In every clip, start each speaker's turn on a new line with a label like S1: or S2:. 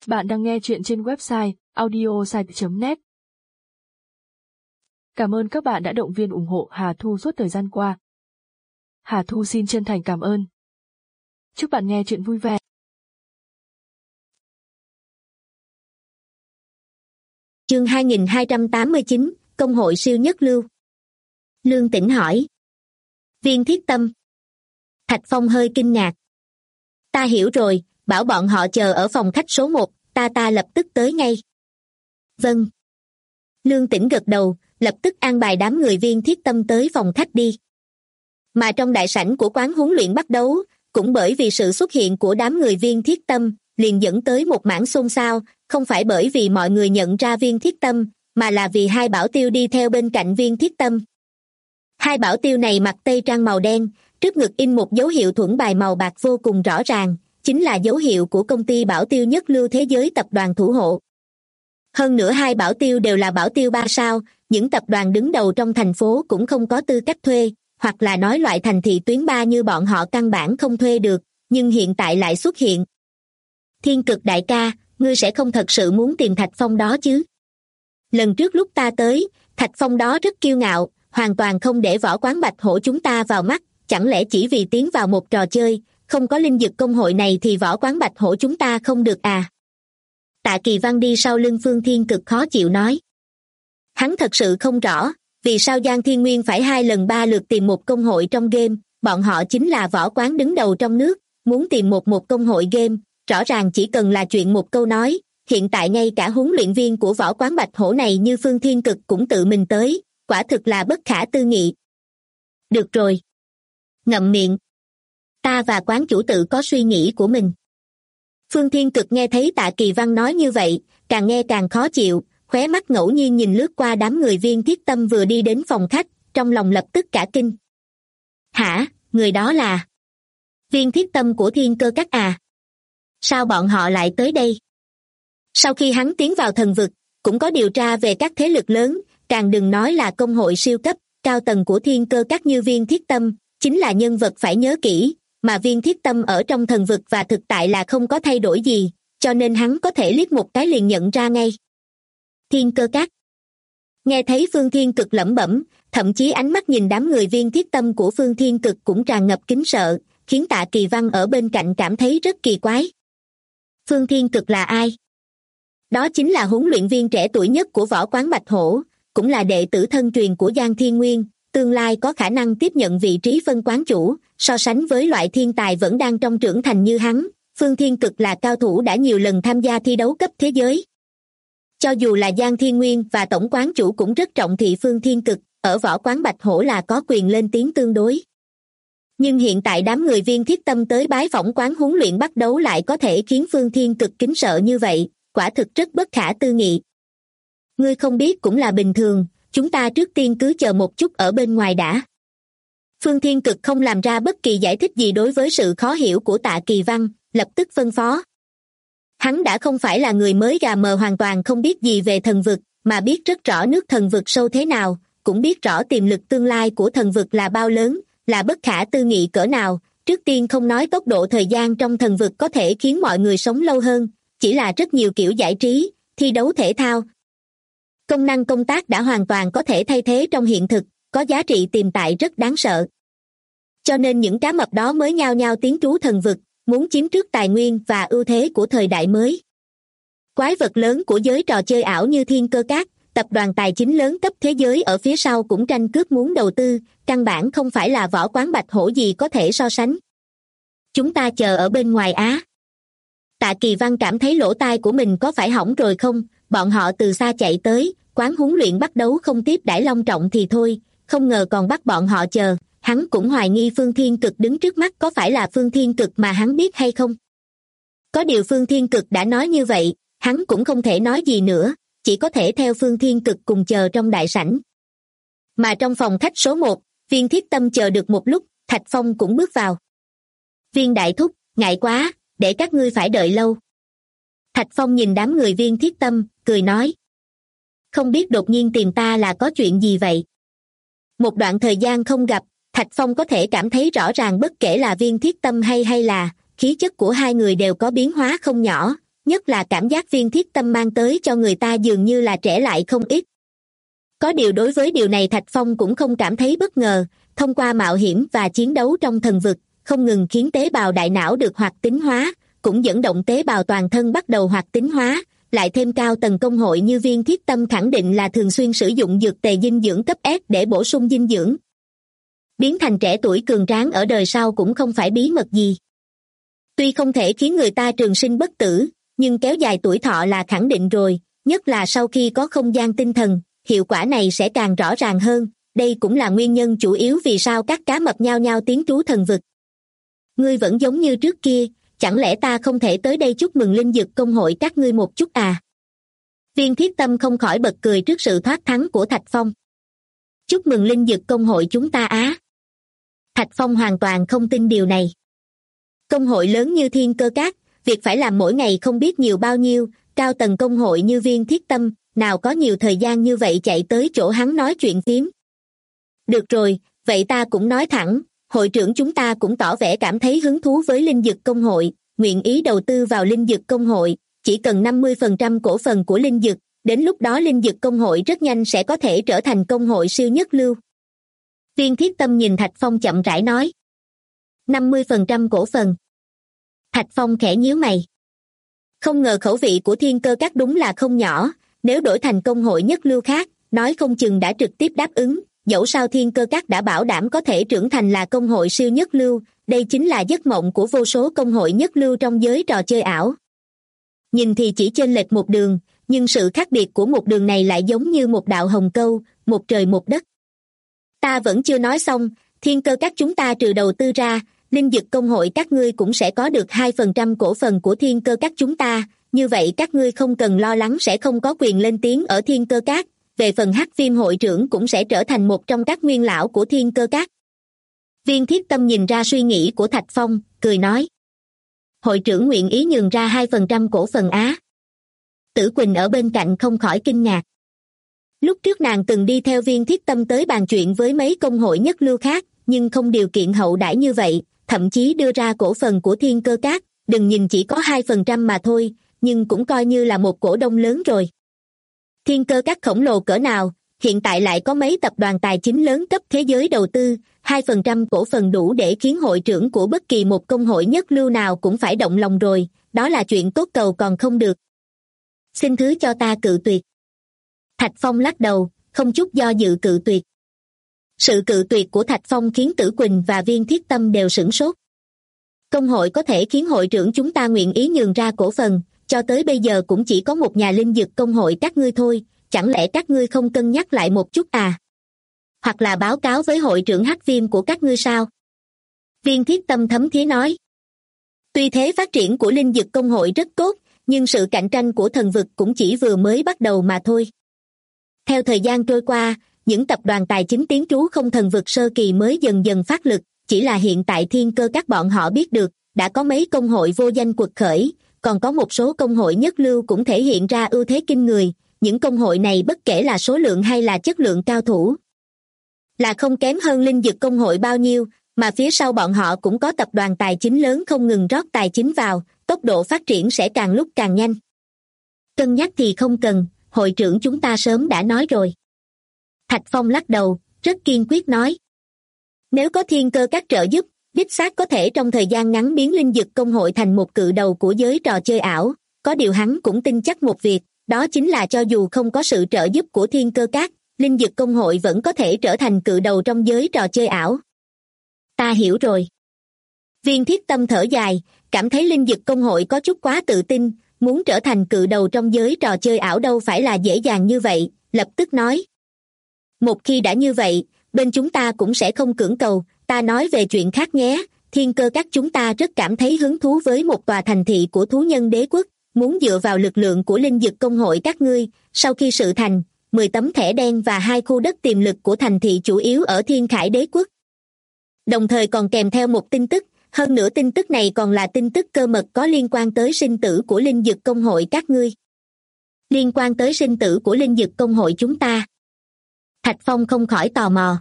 S1: Bạn đang nghe chuyện trên website audiosite.net. Cảm ơn các bạn đã động viên ủng hộ Hà Thu suốt thời gian qua. Hà Thu xin chân thành cảm ơn. Chúc bạn nghe chuyện vui vẻ.
S2: Chương 2289, Công hội siêu nhất lưu. Lương Tĩnh hỏi. Viên Thiết Tâm. Thạch Phong hơi kinh ngạc. Ta hiểu rồi, bảo bọn họ chờ ở phòng khách số 1, ta lập tức tới ngay. Vâng. Lương Tĩnh gật đầu, lập tức an bài đám người Viên Thiết Tâm tới phòng khách đi. Mà trong đại sảnh của quán huấn luyện bắt đấu, cũng bởi vì sự xuất hiện của đám người Viên Thiết Tâm, liền dẫn tới một mảng xôn xao, không phải bởi vì mọi người nhận ra Viên Thiết Tâm, mà là vì hai bảo tiêu đi theo bên cạnh Viên Thiết Tâm. Hai bảo tiêu này mặc tây trang màu đen, trước ngực in một dấu hiệu thuẫn bài màu bạc vô cùng rõ ràng, chính là dấu hiệu của công ty bảo tiêu nhất lưu thế giới tập đoàn thủ hộ. Hơn nữa hai bảo tiêu đều là bảo tiêu 3 sao, những tập đoàn đứng đầu trong thành phố cũng không có tư cách thuê, hoặc là nói loại thành thị tuyến 3 như bọn họ căn bản không thuê được, nhưng hiện tại lại xuất hiện. Thiên Cực đại ca, ngươi sẽ không thật sự muốn tìm Thạch Phong đó chứ? Lần trước lúc ta tới, Thạch Phong đó rất kiêu ngạo, hoàn toàn không để võ quán Bạch Hổ chúng ta vào mắt, chẳng lẽ chỉ vì tiến vào một trò chơi, không có linh dực công hội này thì võ quán Bạch Hổ chúng ta không được à? Tạ Kỳ Văn đi sau lưng Phương Thiên Cực khó chịu nói. Hắn thật sự không rõ, vì sao Giang Thiên Nguyên phải 2 lần 3 lượt tìm một công hội trong game, bọn họ chính là võ quán đứng đầu trong nước, muốn tìm một công hội game, rõ ràng chỉ cần là chuyện một câu nói, hiện tại ngay cả huấn luyện viên của võ quán Bạch Hổ này như Phương Thiên Cực cũng tự mình tới, quả thực là bất khả tư nghị. Được rồi. Ngậm miệng. Ta và quán chủ tự có suy nghĩ của mình. Phương Thiên Cực nghe thấy Tạ Kỳ Văn nói như vậy, càng nghe càng khó chịu, khóe mắt ngẫu nhiên nhìn lướt qua đám người Viên Thiết Tâm vừa đi đến phòng khách, trong lòng lập tức cả kinh. Hả, người đó là Viên Thiết Tâm của Thiên Cơ Các à? Sao bọn họ lại tới đây? Sau khi hắn tiến vào thần vực, cũng có điều tra về các thế lực lớn, càng đừng nói là công hội siêu cấp, cao tầng của Thiên Cơ Các như Viên Thiết Tâm, chính là nhân vật phải nhớ kỹ, mà Viên Thiết Tâm ở trong thần vực và thực tại là không có thay đổi gì, cho nên hắn có thể liếc một cái liền nhận ra ngay. Thiên Cơ Các. Nghe thấy Phương Thiên Cực lẩm bẩm, thậm chí ánh mắt nhìn đám người Viên Thiết Tâm của Phương Thiên Cực cũng tràn ngập kính sợ, khiến Tạ Kỳ Văn ở bên cạnh cảm thấy rất kỳ quái. Phương Thiên Cực là ai? Đó chính là huấn luyện viên trẻ tuổi nhất của võ quán Bạch Hổ, cũng là đệ tử thân truyền của Giang Thiên Nguyên, tương lai có khả năng tiếp nhận vị trí phân quán chủ, so sánh với loại thiên tài vẫn đang trong trưởng thành như hắn, Phương Thiên Cực là cao thủ đã nhiều lần tham gia thi đấu cấp thế giới. Cho dù là Giang Thiên Nguyên và tổng quán chủ cũng rất trọng thị Phương Thiên Cực, ở võ quán Bạch Hổ là có quyền lên tiếng tương đối. Nhưng hiện tại đám người Viên Thiết Tâm tới bái phỏng quán huấn luyện bắt đấu lại có thể khiến Phương Thiên Cực kính sợ như vậy, quả thực rất bất khả tư nghị. Ngươi không biết cũng là bình thường, chúng ta trước tiên cứ chờ một chút ở bên ngoài đã. Phương Thiên Cực không làm ra bất kỳ giải thích gì đối với sự khó hiểu của Tạ Kỳ Văn, lập tức phân phó. Hắn đã không phải là người mới gà mờ hoàn toàn không biết gì về thần vực, mà biết rất rõ nước thần vực sâu thế nào, cũng biết rõ tiềm lực tương lai của thần vực là bao lớn, là bất khả tư nghị cỡ nào. Trước tiên không nói tốc độ thời gian trong thần vực có thể khiến mọi người sống lâu hơn, chỉ là rất nhiều kiểu giải trí, thi đấu thể thao. Công năng công tác đã hoàn toàn có thể thay thế trong hiện thực, có giá trị tiềm tại rất đáng sợ. Cho nên những cá mập đó mới nhao nhao tiến trú thần vực, muốn chiếm trước tài nguyên và ưu thế của thời đại mới. Quái vật lớn của giới trò chơi ảo như Thiên Cơ Các, tập đoàn tài chính lớn cấp thế giới ở phía sau cũng tranh cướp muốn đầu tư, căn bản không phải là võ quán Bạch Hổ gì có thể so sánh. Chúng ta chờ ở bên ngoài á. Tạ Kỳ Văn cảm thấy lỗ tai của mình có phải hỏng rồi không, bọn họ từ xa chạy tới, quán huấn luyện bắt đấu không tiếp đãi long trọng thì thôi, không ngờ còn bắt bọn họ chờ, hắn cũng hoài nghi Phương Thiên Cực đứng trước mắt có phải là Phương Thiên Cực mà hắn biết hay không. Có điều Phương Thiên Cực đã nói như vậy, hắn cũng không thể nói gì nữa, chỉ có thể theo Phương Thiên Cực cùng chờ trong đại sảnh. Mà trong phòng khách số 1, Viên Thiết Tâm chờ được một lúc, Thạch Phong cũng bước vào. Viên đại thúc, ngại quá, để các ngươi phải đợi lâu. Thạch Phong nhìn đám người Viên Thiết Tâm, cười nói. Không biết đột nhiên tìm ta là có chuyện gì vậy? Một đoạn thời gian không gặp, Thạch Phong có thể cảm thấy rõ ràng bất kể là Viên Thiết Tâm hay là khí chất của hai người đều có biến hóa không nhỏ, nhất là cảm giác Viên Thiết Tâm mang tới cho người ta dường như là trẻ lại không ít. Có điều đối với điều này Thạch Phong cũng không cảm thấy bất ngờ, thông qua mạo hiểm và chiến đấu trong thần vực, không ngừng khiến tế bào đại não được hoạt tính hóa, cũng dẫn động tế bào toàn thân bắt đầu hoạt tính hóa, lại thêm cao tầng công hội như Viên Thiết Tâm khẳng định là thường xuyên sử dụng dược tề dinh dưỡng cấp S để bổ sung dinh dưỡng. Biến thành trẻ tuổi cường tráng ở đời sau cũng không phải bí mật gì. Tuy không thể khiến người ta trường sinh bất tử, nhưng kéo dài tuổi thọ là khẳng định rồi, nhất là sau khi có không gian tinh thần, hiệu quả này sẽ càng rõ ràng hơn. Đây cũng là nguyên nhân chủ yếu vì sao các cá mập nhao nhao tiến trú thần vực. Ngươi vẫn giống như trước kia, chẳng lẽ ta không thể tới đây chúc mừng linh dược công hội các ngươi một chút à? Viên Thiết Tâm không khỏi bật cười trước sự thoát thắng của Thạch Phong. Chúc mừng linh dược công hội chúng ta á? Thạch Phong hoàn toàn không tin điều này. Công hội lớn như Thiên Cơ Các, việc phải làm mỗi ngày không biết nhiều bao nhiêu, cao tầng công hội như Viên Thiết Tâm, nào có nhiều thời gian như vậy chạy tới chỗ hắn nói chuyện phiếm. Được rồi, vậy ta cũng nói thẳng, hội trưởng chúng ta cũng tỏ vẻ cảm thấy hứng thú với linh dược công hội, nguyện ý đầu tư vào linh dược công hội, chỉ cần 50% cổ phần của linh dược, đến lúc đó linh dược công hội rất nhanh sẽ có thể trở thành công hội siêu nhất lưu. Viên Thiết Tâm nhìn Thạch Phong chậm rãi nói. 50% cổ phần. Thạch Phong khẽ nhíu mày. Không ngờ khẩu vị của Thiên Cơ Các đúng là không nhỏ, nếu đổi thành công hội nhất lưu khác, nói không chừng đã trực tiếp đáp ứng, dẫu sao Thiên Cơ Các đã bảo đảm có thể trưởng thành là công hội siêu nhất lưu, đây chính là giấc mộng của vô số công hội nhất lưu trong giới trò chơi ảo. Nhìn thì chỉ chênh lệch một đường, nhưng sự khác biệt của một đường này lại giống như một đạo hồng câu, một trời một đất. Ta vẫn chưa nói xong, Thiên Cơ Các chúng ta trừ đầu tư ra, linh dược công hội các ngươi cũng sẽ có được 2% cổ phần của Thiên Cơ Các chúng ta, như vậy các ngươi không cần lo lắng sẽ không có quyền lên tiếng ở Thiên Cơ Các, về phần Hắc Viêm hội trưởng cũng sẽ trở thành một trong các nguyên lão của Thiên Cơ Các. Viên Thiết Tâm nhìn ra suy nghĩ của Thạch Phong, cười nói. Hội trưởng nguyện ý nhường ra 2% cổ phần á? Tử Quỳnh ở bên cạnh không khỏi kinh ngạc. Lúc trước nàng từng đi theo Viên Thiết Tâm tới bàn chuyện với mấy công hội nhất lưu khác, nhưng không điều kiện hậu đãi như vậy, thậm chí đưa ra cổ phần của Thiên Cơ Các, đừng nhìn chỉ có 2% mà thôi, nhưng cũng coi như là một cổ đông lớn rồi. Thiên Cơ Các khổng lồ cỡ nào, hiện tại lại có mấy tập đoàn tài chính lớn cấp thế giới đầu tư, 2% cổ phần đủ để khiến hội trưởng của bất kỳ một công hội nhất lưu nào cũng phải động lòng rồi, đó là chuyện tốt cầu còn không được. Xin thứ cho ta cự tuyệt. Thạch Phong lắc đầu, không chút do dự cự tuyệt. Sự cự tuyệt của Thạch Phong khiến Tử Quỳnh và Viên Thiết Tâm đều sửng sốt. Công hội có thể khiến hội trưởng chúng ta nguyện ý nhường ra cổ phần, cho tới bây giờ cũng chỉ có một nhà linh dược công hội các ngươi thôi, chẳng lẽ các ngươi không cân nhắc lại một chút à? Hoặc là báo cáo với hội trưởng Hắc Viêm của các ngươi sao? Viên Thiết Tâm thấm thía nói. Tuy thế phát triển của linh dược công hội rất tốt, nhưng sự cạnh tranh của thần vực cũng chỉ vừa mới bắt đầu mà thôi. Theo thời gian trôi qua, những tập đoàn tài chính tiến trú không thần vực sơ kỳ mới dần dần phát lực, chỉ là hiện tại Thiên Cơ Các bọn họ biết được, đã có mấy công hội vô danh quật khởi, còn có một số công hội nhất lưu cũng thể hiện ra ưu thế kinh người, những công hội này bất kể là số lượng hay là chất lượng cao thủ, là không kém hơn linh dược công hội bao nhiêu, mà phía sau bọn họ cũng có tập đoàn tài chính lớn không ngừng rót tài chính vào, tốc độ phát triển sẽ càng lúc càng nhanh. Cân nhắc thì không cần, hội trưởng chúng ta sớm đã nói rồi. Thạch Phong lắc đầu, rất kiên quyết nói. Nếu có Thiên Cơ Các trợ giúp, đích xác có thể trong thời gian ngắn biến linh dược công hội thành một cự đầu của giới trò chơi ảo, có điều hắn cũng tin chắc một việc, đó chính là cho dù không có sự trợ giúp của Thiên Cơ Các, linh dược công hội vẫn có thể trở thành cự đầu trong giới trò chơi ảo. Ta hiểu rồi. Viên Thiết Tâm thở dài, cảm thấy linh dược công hội có chút quá tự tin, muốn trở thành cự đầu trong giới trò chơi ảo đâu phải là dễ dàng như vậy, lập tức nói. Một khi đã như vậy, bên chúng ta cũng sẽ không cưỡng cầu, ta nói về chuyện khác nhé, Thiên Cơ Các chúng ta rất cảm thấy hứng thú với một tòa thành thị của thú nhân đế quốc, muốn dựa vào lực lượng của linh dược công hội các ngươi, sau khi sự thành, 10 tấm thẻ đen và 2 khu đất tiềm lực của thành thị chủ yếu ở Thiên Khải đế quốc. Đồng thời còn kèm theo một tin tức, hơn nữa tin tức này còn là tin tức cơ mật có liên quan tới sinh tử của linh dược công hội các ngươi. Liên quan tới sinh tử của linh dược công hội chúng ta. Thạch Phong không khỏi tò mò.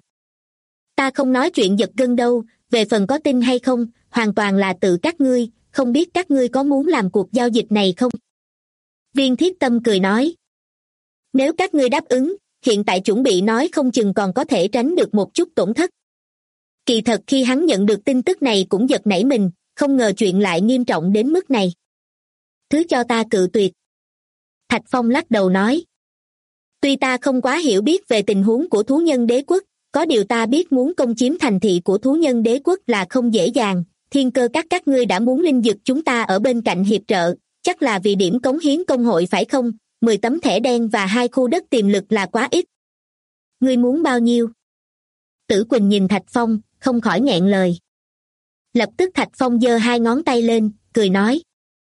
S2: Ta không nói chuyện giật gân đâu, về phần có tin hay không, hoàn toàn là tự các ngươi, không biết các ngươi có muốn làm cuộc giao dịch này không? Viên Thiết Tâm cười nói. Nếu các ngươi đáp ứng, hiện tại chuẩn bị nói không chừng còn có thể tránh được một chút tổn thất. Kỳ thật khi hắn nhận được tin tức này cũng giật nảy mình, không ngờ chuyện lại nghiêm trọng đến mức này. Thứ cho ta cự tuyệt. Thạch Phong lắc đầu nói. Tuy ta không quá hiểu biết về tình huống của thú nhân đế quốc, có điều ta biết muốn công chiếm thành thị của thú nhân đế quốc là không dễ dàng. Thiên Cơ các ngươi đã muốn linh dực chúng ta ở bên cạnh hiệp trợ, chắc là vì điểm cống hiến công hội phải không? 10 tấm thẻ đen và 2 khu đất tiềm lực là quá ít. Ngươi muốn bao nhiêu? Tử Quỳnh nhìn Thạch Phong, không khỏi nghẹn lời. Lập tức Thạch Phong giơ 2 ngón tay lên, cười nói.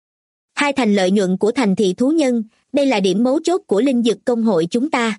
S2: 2 thành lợi nhuận của thành thị thú nhân, đây là điểm mấu chốt của linh dực công hội chúng ta.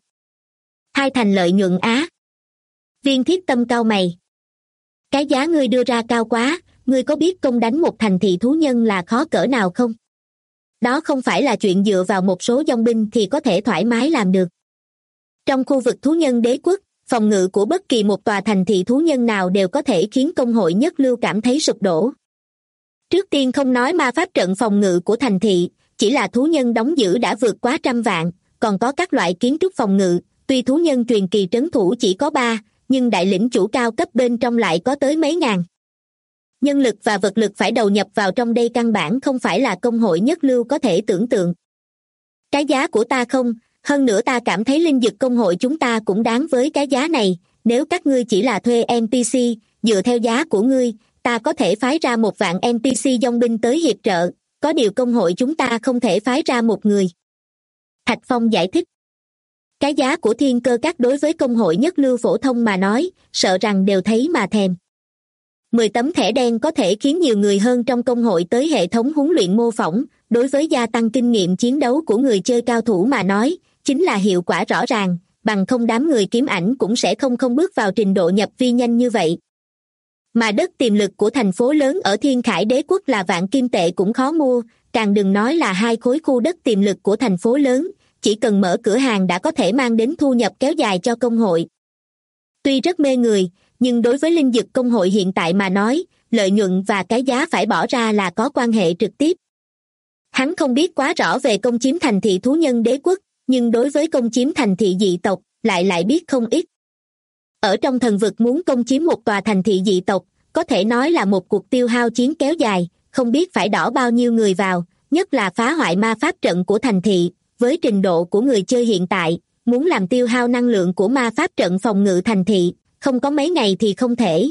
S2: 2 thành lợi nhuận á. Viên Thiết Tâm cau mày. Cái giá ngươi đưa ra cao quá, ngươi có biết công đánh một thành thị thú nhân là khó cỡ nào không? Đó không phải là chuyện dựa vào một số dòng binh thì có thể thoải mái làm được. Trong khu vực thú nhân đế quốc, phòng ngự của bất kỳ một tòa thành thị thú nhân nào đều có thể khiến công hội nhất lưu cảm thấy sụp đổ. Trước tiên không nói ma pháp trận phòng ngự của thành thị, chỉ là thú nhân đóng giữ đã vượt quá 100 vạn, còn có các loại kiến trúc phòng ngự, tuy thú nhân truyền kỳ trấn thủ chỉ có 3, nhưng đại lĩnh chủ cao cấp bên trong lại có tới mấy ngàn. Nhân lực và vật lực phải đầu nhập vào trong đây căn bản không phải là công hội nhất lưu có thể tưởng tượng. Cái giá của ta không, hơn nữa ta cảm thấy linh dực công hội chúng ta cũng đáng với cái giá này, nếu các ngươi chỉ là thuê NPC, dựa theo giá của ngươi, ta có thể phái ra 1 vạn NPC dòng binh tới hiệp trợ, có điều công hội chúng ta không thể phái ra 1 người. Thạch Phong giải thích. Cái giá của Thiên Cơ các đối với công hội nhất lưu phổ thông mà nói, sợ rằng đều thấy mà thèm. 10 tấm thẻ đen có thể khiến nhiều người hơn trong công hội tới hệ thống huấn luyện mô phỏng, đối với gia tăng kinh nghiệm chiến đấu của người chơi cao thủ mà nói, chính là hiệu quả rõ ràng, bằng không đám người kiếm ảnh cũng sẽ không bước vào trình độ nhập vi nhanh như vậy. Mà đất tiềm lực của thành phố lớn ở Thiên Khải đế quốc là vạn kim tệ cũng khó mua, càng đừng nói là 2 khối khu đất tiềm lực của thành phố lớn, chỉ cần mở cửa hàng đã có thể mang đến thu nhập kéo dài cho công hội. Tuy rất mê người, nhưng đối với linh dực công hội hiện tại mà nói, lợi nhuận và cái giá phải bỏ ra là có quan hệ trực tiếp. Hắn không biết quá rõ về công chiếm thành thị thú nhân đế quốc, nhưng đối với công chiếm thành thị dị tộc, lại biết không ít. Ở trong thần vực muốn công chiếm một tòa thành thị dị tộc, có thể nói là một cuộc tiêu hao chiến kéo dài, không biết phải đỏ bao nhiêu người vào, nhất là phá hoại ma pháp trận của thành thị, với trình độ của người chơi hiện tại, muốn làm tiêu hao năng lượng của ma pháp trận phòng ngự thành thị, không có mấy ngày thì không thể.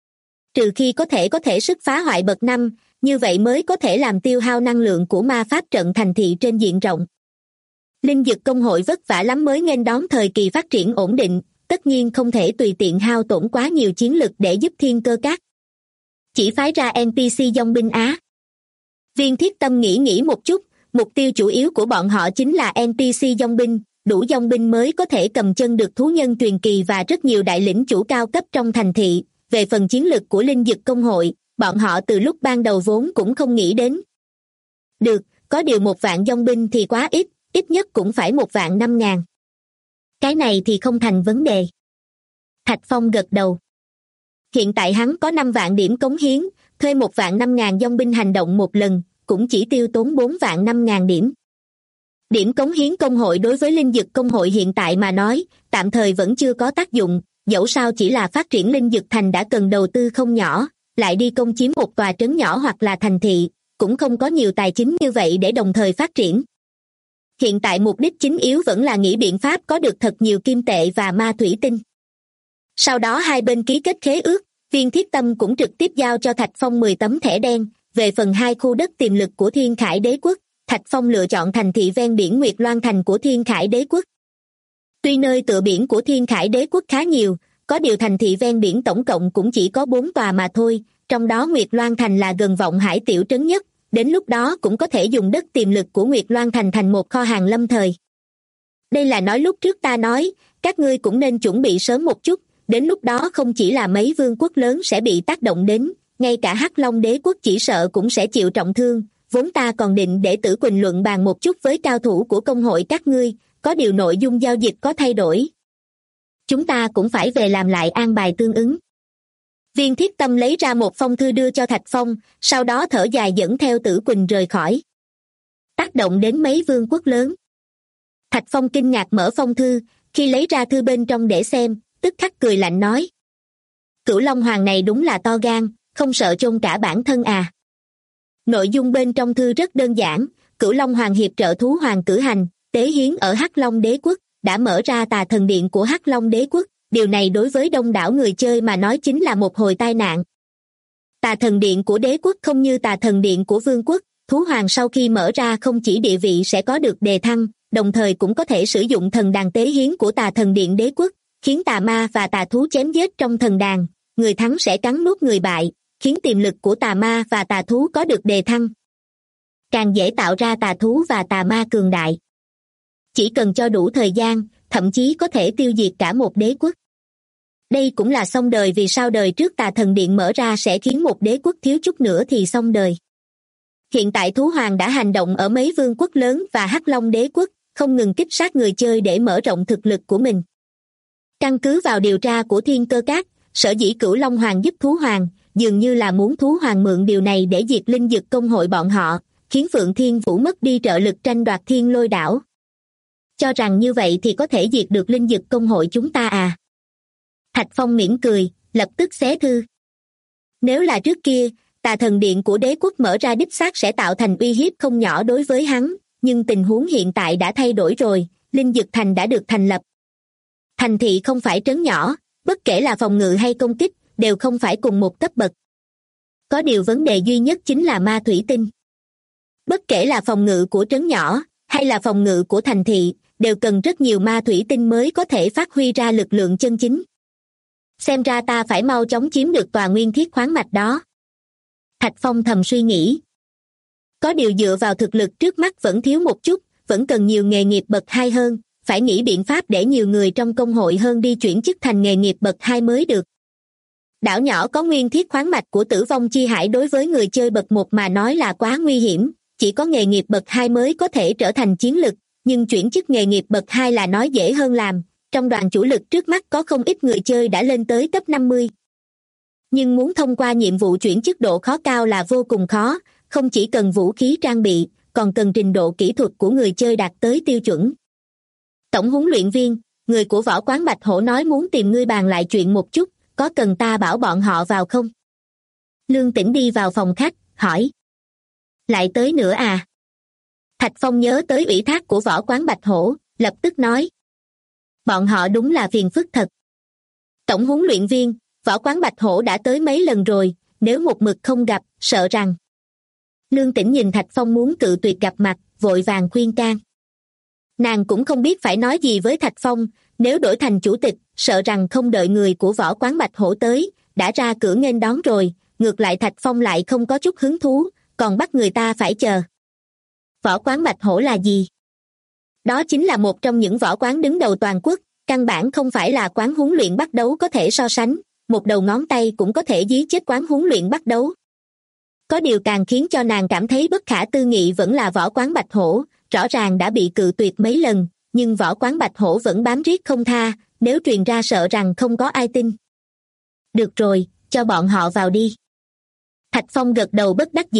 S2: Trừ khi có thể sức phá hoại bậc 5, như vậy mới có thể làm tiêu hao năng lượng của ma pháp trận thành thị trên diện rộng. Linh dực công hội vất vả lắm mới nghênh đón thời kỳ phát triển ổn định, tất nhiên không thể tùy tiện hao tổn quá nhiều chiến lực để giúp Thiên Cơ các. Chỉ phái ra NPC dòng binh á. Viên Thiết Tâm nghĩ một chút, mục tiêu chủ yếu của bọn họ chính là NPC dòng binh, đủ dòng binh mới có thể cầm chân được thú nhân truyền kỳ và rất nhiều đại lĩnh chủ cao cấp trong thành thị. Về phần chiến lực của linh dực công hội, bọn họ từ lúc ban đầu vốn cũng không nghĩ đến. Được, có điều 1 vạn dòng binh thì quá ít, ít nhất cũng phải 1.500.000. Cái này thì không thành vấn đề. Thạch Phong gật đầu. Hiện tại hắn có 5 vạn điểm cống hiến, thuê 1.500.000 dòng binh hành động một lần, cũng chỉ tiêu tốn 4.500.000 điểm. Điểm cống hiến công hội đối với linh dực công hội hiện tại mà nói, tạm thời vẫn chưa có tác dụng, dẫu sao chỉ là phát triển linh dực thành đã cần đầu tư không nhỏ, lại đi công chiếm một tòa trấn nhỏ hoặc là thành thị, cũng không có nhiều tài chính như vậy để đồng thời phát triển. Hiện tại mục đích chính yếu vẫn là nghĩ biện pháp có được thật nhiều kim tệ và ma thủy tinh. Sau đó hai bên ký kết khế ước, Viên Thiết Tâm cũng trực tiếp giao cho Thạch Phong 10 tấm thẻ đen, về phần 2 khu đất tiềm lực của Thiên Khải đế quốc, Thạch Phong lựa chọn thành thị ven biển Nguyệt Loan Thành của Thiên Khải đế quốc. Tuy nơi tựa biển của Thiên Khải đế quốc khá nhiều, có điều thành thị ven biển tổng cộng cũng chỉ có 4 tòa mà thôi, trong đó Nguyệt Loan Thành là gần Vọng Hải tiểu trấn nhất, đến lúc đó cũng có thể dùng đất tiềm lực của Nguyệt Loan Thành thành một kho hàng lâm thời. Đây là nói lúc trước ta nói, các ngươi cũng nên chuẩn bị sớm một chút, đến lúc đó không chỉ là mấy vương quốc lớn sẽ bị tác động đến, ngay cả Hắc Long đế quốc chỉ sợ cũng sẽ chịu trọng thương, vốn ta còn định để Tử Quỳnh luận bàn một chút với cao thủ của công hội các ngươi, có điều nội dung giao dịch có thay đổi. Chúng ta cũng phải về làm lại an bài tương ứng. Viên Thiết Tâm lấy ra một phong thư đưa cho Thạch Phong, sau đó thở dài dẫn theo Tử Quỳnh rời khỏi. Tắt tác động đến mấy vương quốc lớn. Thạch Phong kinh ngạc mở phong thư, khi lấy ra thư bên trong để xem, tức khắc cười lạnh nói. Cửu Long Hoàng này đúng là to gan, không sợ chôn cả bản thân à. Nội dung bên trong thư rất đơn giản, Cửu Long Hoàng hiệp trợ thú hoàng cử hành, tế hiến ở Hắc Long Đế Quốc, đã mở ra tà thần điện của Hắc Long Đế Quốc, điều này đối với đông đảo người chơi mà nói chính là một hồi tai nạn. Tà thần điện của đế quốc không như tà thần điện của vương quốc, thú hoàng sau khi mở ra không chỉ địa vị sẽ có được đề thăng, đồng thời cũng có thể sử dụng thần đàn tế hiến của tà thần điện đế quốc, khiến tà ma và tà thú chém giết trong thần đàn, người thắng sẽ cắn nuốt người bại, khiến tiềm lực của tà ma và tà thú có được đề thăng. Càng dễ tạo ra tà thú và tà ma cường đại. Chỉ cần cho đủ thời gian, thậm chí có thể tiêu diệt cả một đế quốc. Đây cũng là xong đời vì sao đời trước tà thần điện mở ra sẽ khiến một đế quốc thiếu chút nữa thì xong đời. Hiện tại thú hoàng đã hành động ở mấy vương quốc lớn và Hắc Long Đế Quốc, không ngừng kích sát người chơi để mở rộng thực lực của mình. Căn cứ vào điều tra của Thiên Cơ Các, sở dĩ Cửu Long Hoàng giúp thú hoàng, dường như là muốn thú hoàng mượn điều này để diệt linh dực công hội bọn họ, khiến Phượng Thiên Vũ mất đi trợ lực tranh đoạt Thiên Lôi Đảo. Cho rằng như vậy thì có thể diệt được linh dực công hội chúng ta à? Thạch Phong mỉm cười, lập tức xé thư. Nếu là trước kia, tà thần điện của đế quốc mở ra đích xác sẽ tạo thành uy hiếp không nhỏ đối với hắn, nhưng tình huống hiện tại đã thay đổi rồi, linh dực thành đã được thành lập. Thành thị không phải trấn nhỏ, bất kể là phòng ngự hay công kích, đều không phải cùng một cấp bậc. Có điều vấn đề duy nhất chính là ma thủy tinh. Bất kể là phòng ngự của trấn nhỏ, hay là phòng ngự của thành thị, đều cần rất nhiều ma thủy tinh mới có thể phát huy ra lực lượng chân chính. Xem ra ta phải mau chóng chiếm được tòa nguyên thiết khoáng mạch đó. Thạch Phong thầm suy nghĩ. Có điều dựa vào thực lực trước mắt vẫn thiếu một chút, vẫn cần nhiều nghề nghiệp bậc 2 hơn, phải nghĩ biện pháp để nhiều người trong công hội hơn đi chuyển chức thành nghề nghiệp bậc 2 mới được. Đảo nhỏ có nguyên thiết khoáng mạch của Tử Vong Chi Hải đối với người chơi bậc 1 mà nói là quá nguy hiểm, chỉ có nghề nghiệp bậc 2 mới có thể trở thành chiến lực, nhưng chuyển chức nghề nghiệp bậc 2 là nói dễ hơn làm. Trong đoàn chủ lực trước mắt có không ít người chơi đã lên tới cấp 50. Nhưng muốn thông qua nhiệm vụ chuyển chức độ khó cao là vô cùng khó, không chỉ cần vũ khí trang bị, còn cần trình độ kỹ thuật của người chơi đạt tới tiêu chuẩn. Tổng huấn luyện viên, người của võ quán Bạch Hổ nói muốn tìm ngươi bàn lại chuyện một chút, có cần ta bảo bọn họ vào không? Lương Tĩnh đi vào phòng khách, hỏi. Lại tới nữa à? Thạch Phong nhớ tới ủy thác của võ quán Bạch Hổ, lập tức nói. Bọn họ đúng là phiền phức thật. Tổng huấn luyện viên, võ quán Bạch Hổ đã tới mấy lần rồi, nếu một mực không gặp, sợ rằng. Lương Tĩnh nhìn Thạch Phong muốn cự tuyệt gặp mặt, vội vàng khuyên can. Nàng cũng không biết phải nói gì với Thạch Phong, nếu đổi thành chủ tịch, sợ rằng không đợi người của võ quán Bạch Hổ tới, đã ra cửa nghênh đón rồi, ngược lại Thạch Phong lại không có chút hứng thú, còn bắt người ta phải chờ. Võ quán Bạch Hổ là gì? Đó chính là một trong những võ quán đứng đầu toàn quốc, căn bản không phải là quán huấn luyện bắt đấu có thể so sánh, một đầu ngón tay cũng có thể dí chết quán huấn luyện bắt đấu. Có điều càng khiến cho nàng cảm thấy bất khả tư nghị vẫn là võ quán Bạch Hổ, rõ ràng đã bị cự tuyệt mấy lần, nhưng võ quán Bạch Hổ vẫn bám riết không tha, nếu truyền ra sợ rằng không có ai tin. Được rồi, cho bọn họ vào đi. Thạch Phong gật đầu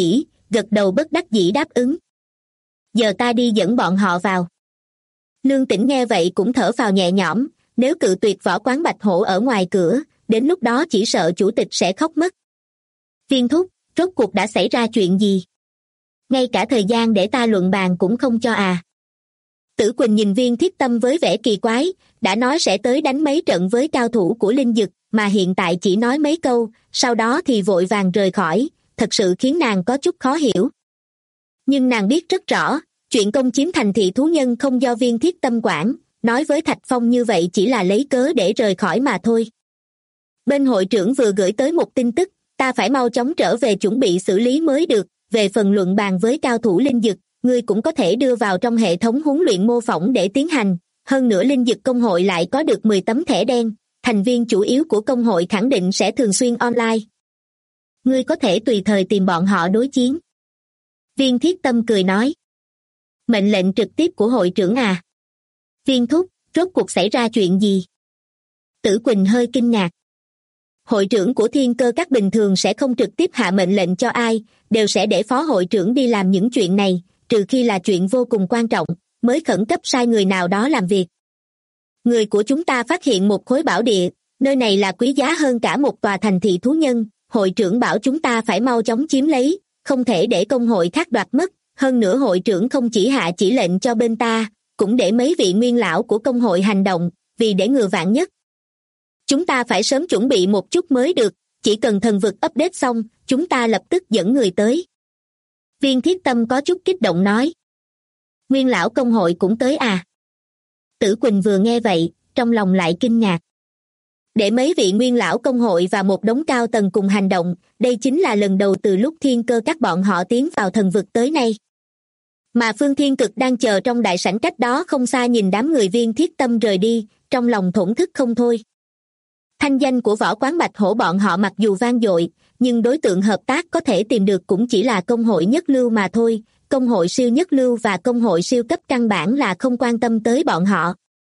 S2: bất đắc dĩ đáp ứng. Giờ ta đi dẫn bọn họ vào. Lương Tĩnh nghe vậy cũng thở phào nhẹ nhõm, nếu cự tuyệt võ quán Bạch Hổ ở ngoài cửa, đến lúc đó chỉ sợ chủ tịch sẽ khóc mất. Viên thúc, rốt cuộc đã xảy ra chuyện gì? Ngay cả thời gian để ta luận bàn cũng không cho à? Tử Quỳnh nhìn Viên Thiết Tâm với vẻ kỳ quái, đã nói sẽ tới đánh mấy trận với cao thủ của linh dực, mà hiện tại chỉ nói mấy câu, sau đó thì vội vàng rời khỏi, thật sự khiến nàng có chút khó hiểu. Nhưng nàng biết rất rõ, chuyện công chiếm thành thị thú nhân không do Viên Thiết Tâm quản, nói với Thạch Phong như vậy chỉ là lấy cớ để rời khỏi mà thôi. Bên hội trưởng vừa gửi tới một tin tức, ta phải mau chóng trở về chuẩn bị xử lý mới được, về phần luận bàn với cao thủ linh dực, ngươi cũng có thể đưa vào trong hệ thống huấn luyện mô phỏng để tiến hành, hơn nữa linh dực công hội lại có được 10 tấm thẻ đen, thành viên chủ yếu của công hội khẳng định sẽ thường xuyên online. Ngươi có thể tùy thời tìm bọn họ đối chiến. Viên Thiết Tâm cười nói. Mệnh lệnh trực tiếp của hội trưởng à? Viên thúc, rốt cuộc xảy ra chuyện gì? Tử Quỳnh hơi kinh ngạc. Hội trưởng của Thiên Cơ Các bình thường sẽ không trực tiếp hạ mệnh lệnh cho ai, đều sẽ để phó hội trưởng đi làm những chuyện này, trừ khi là chuyện vô cùng quan trọng, mới khẩn cấp sai người nào đó làm việc. Người của chúng ta phát hiện một khối bảo địa, nơi này là quý giá hơn cả một tòa thành thị thú nhân, hội trưởng bảo chúng ta phải mau chóng chiếm lấy, không thể để công hội khác đoạt mất, hơn nữa hội trưởng không chỉ hạ chỉ lệnh cho bên ta, cũng để mấy vị nguyên lão của công hội hành động, vì để ngừa vạn nhất. Chúng ta phải sớm chuẩn bị một chút mới được, chỉ cần thần vực update xong, chúng ta lập tức dẫn người tới. Viên Thiết Tâm có chút kích động nói. Nguyên lão công hội cũng tới à? Tử Quỳnh vừa nghe vậy, trong lòng lại kinh ngạc. Để mấy vị nguyên lão công hội và một đống cao tầng cùng hành động, đây chính là lần đầu từ lúc thiên cơ các bọn họ tiến vào thần vực tới nay. Mà Phương Thiên Cực đang chờ trong đại sảnh cách đó không xa nhìn đám người Viên Thiết Tâm rời đi, trong lòng thổn thức không thôi. Thanh danh của võ quán Bạch Hổ bọn họ mặc dù vang dội, nhưng đối tượng hợp tác có thể tìm được cũng chỉ là công hội nhất lưu mà thôi, công hội siêu nhất lưu và công hội siêu cấp căn bản là không quan tâm tới bọn họ.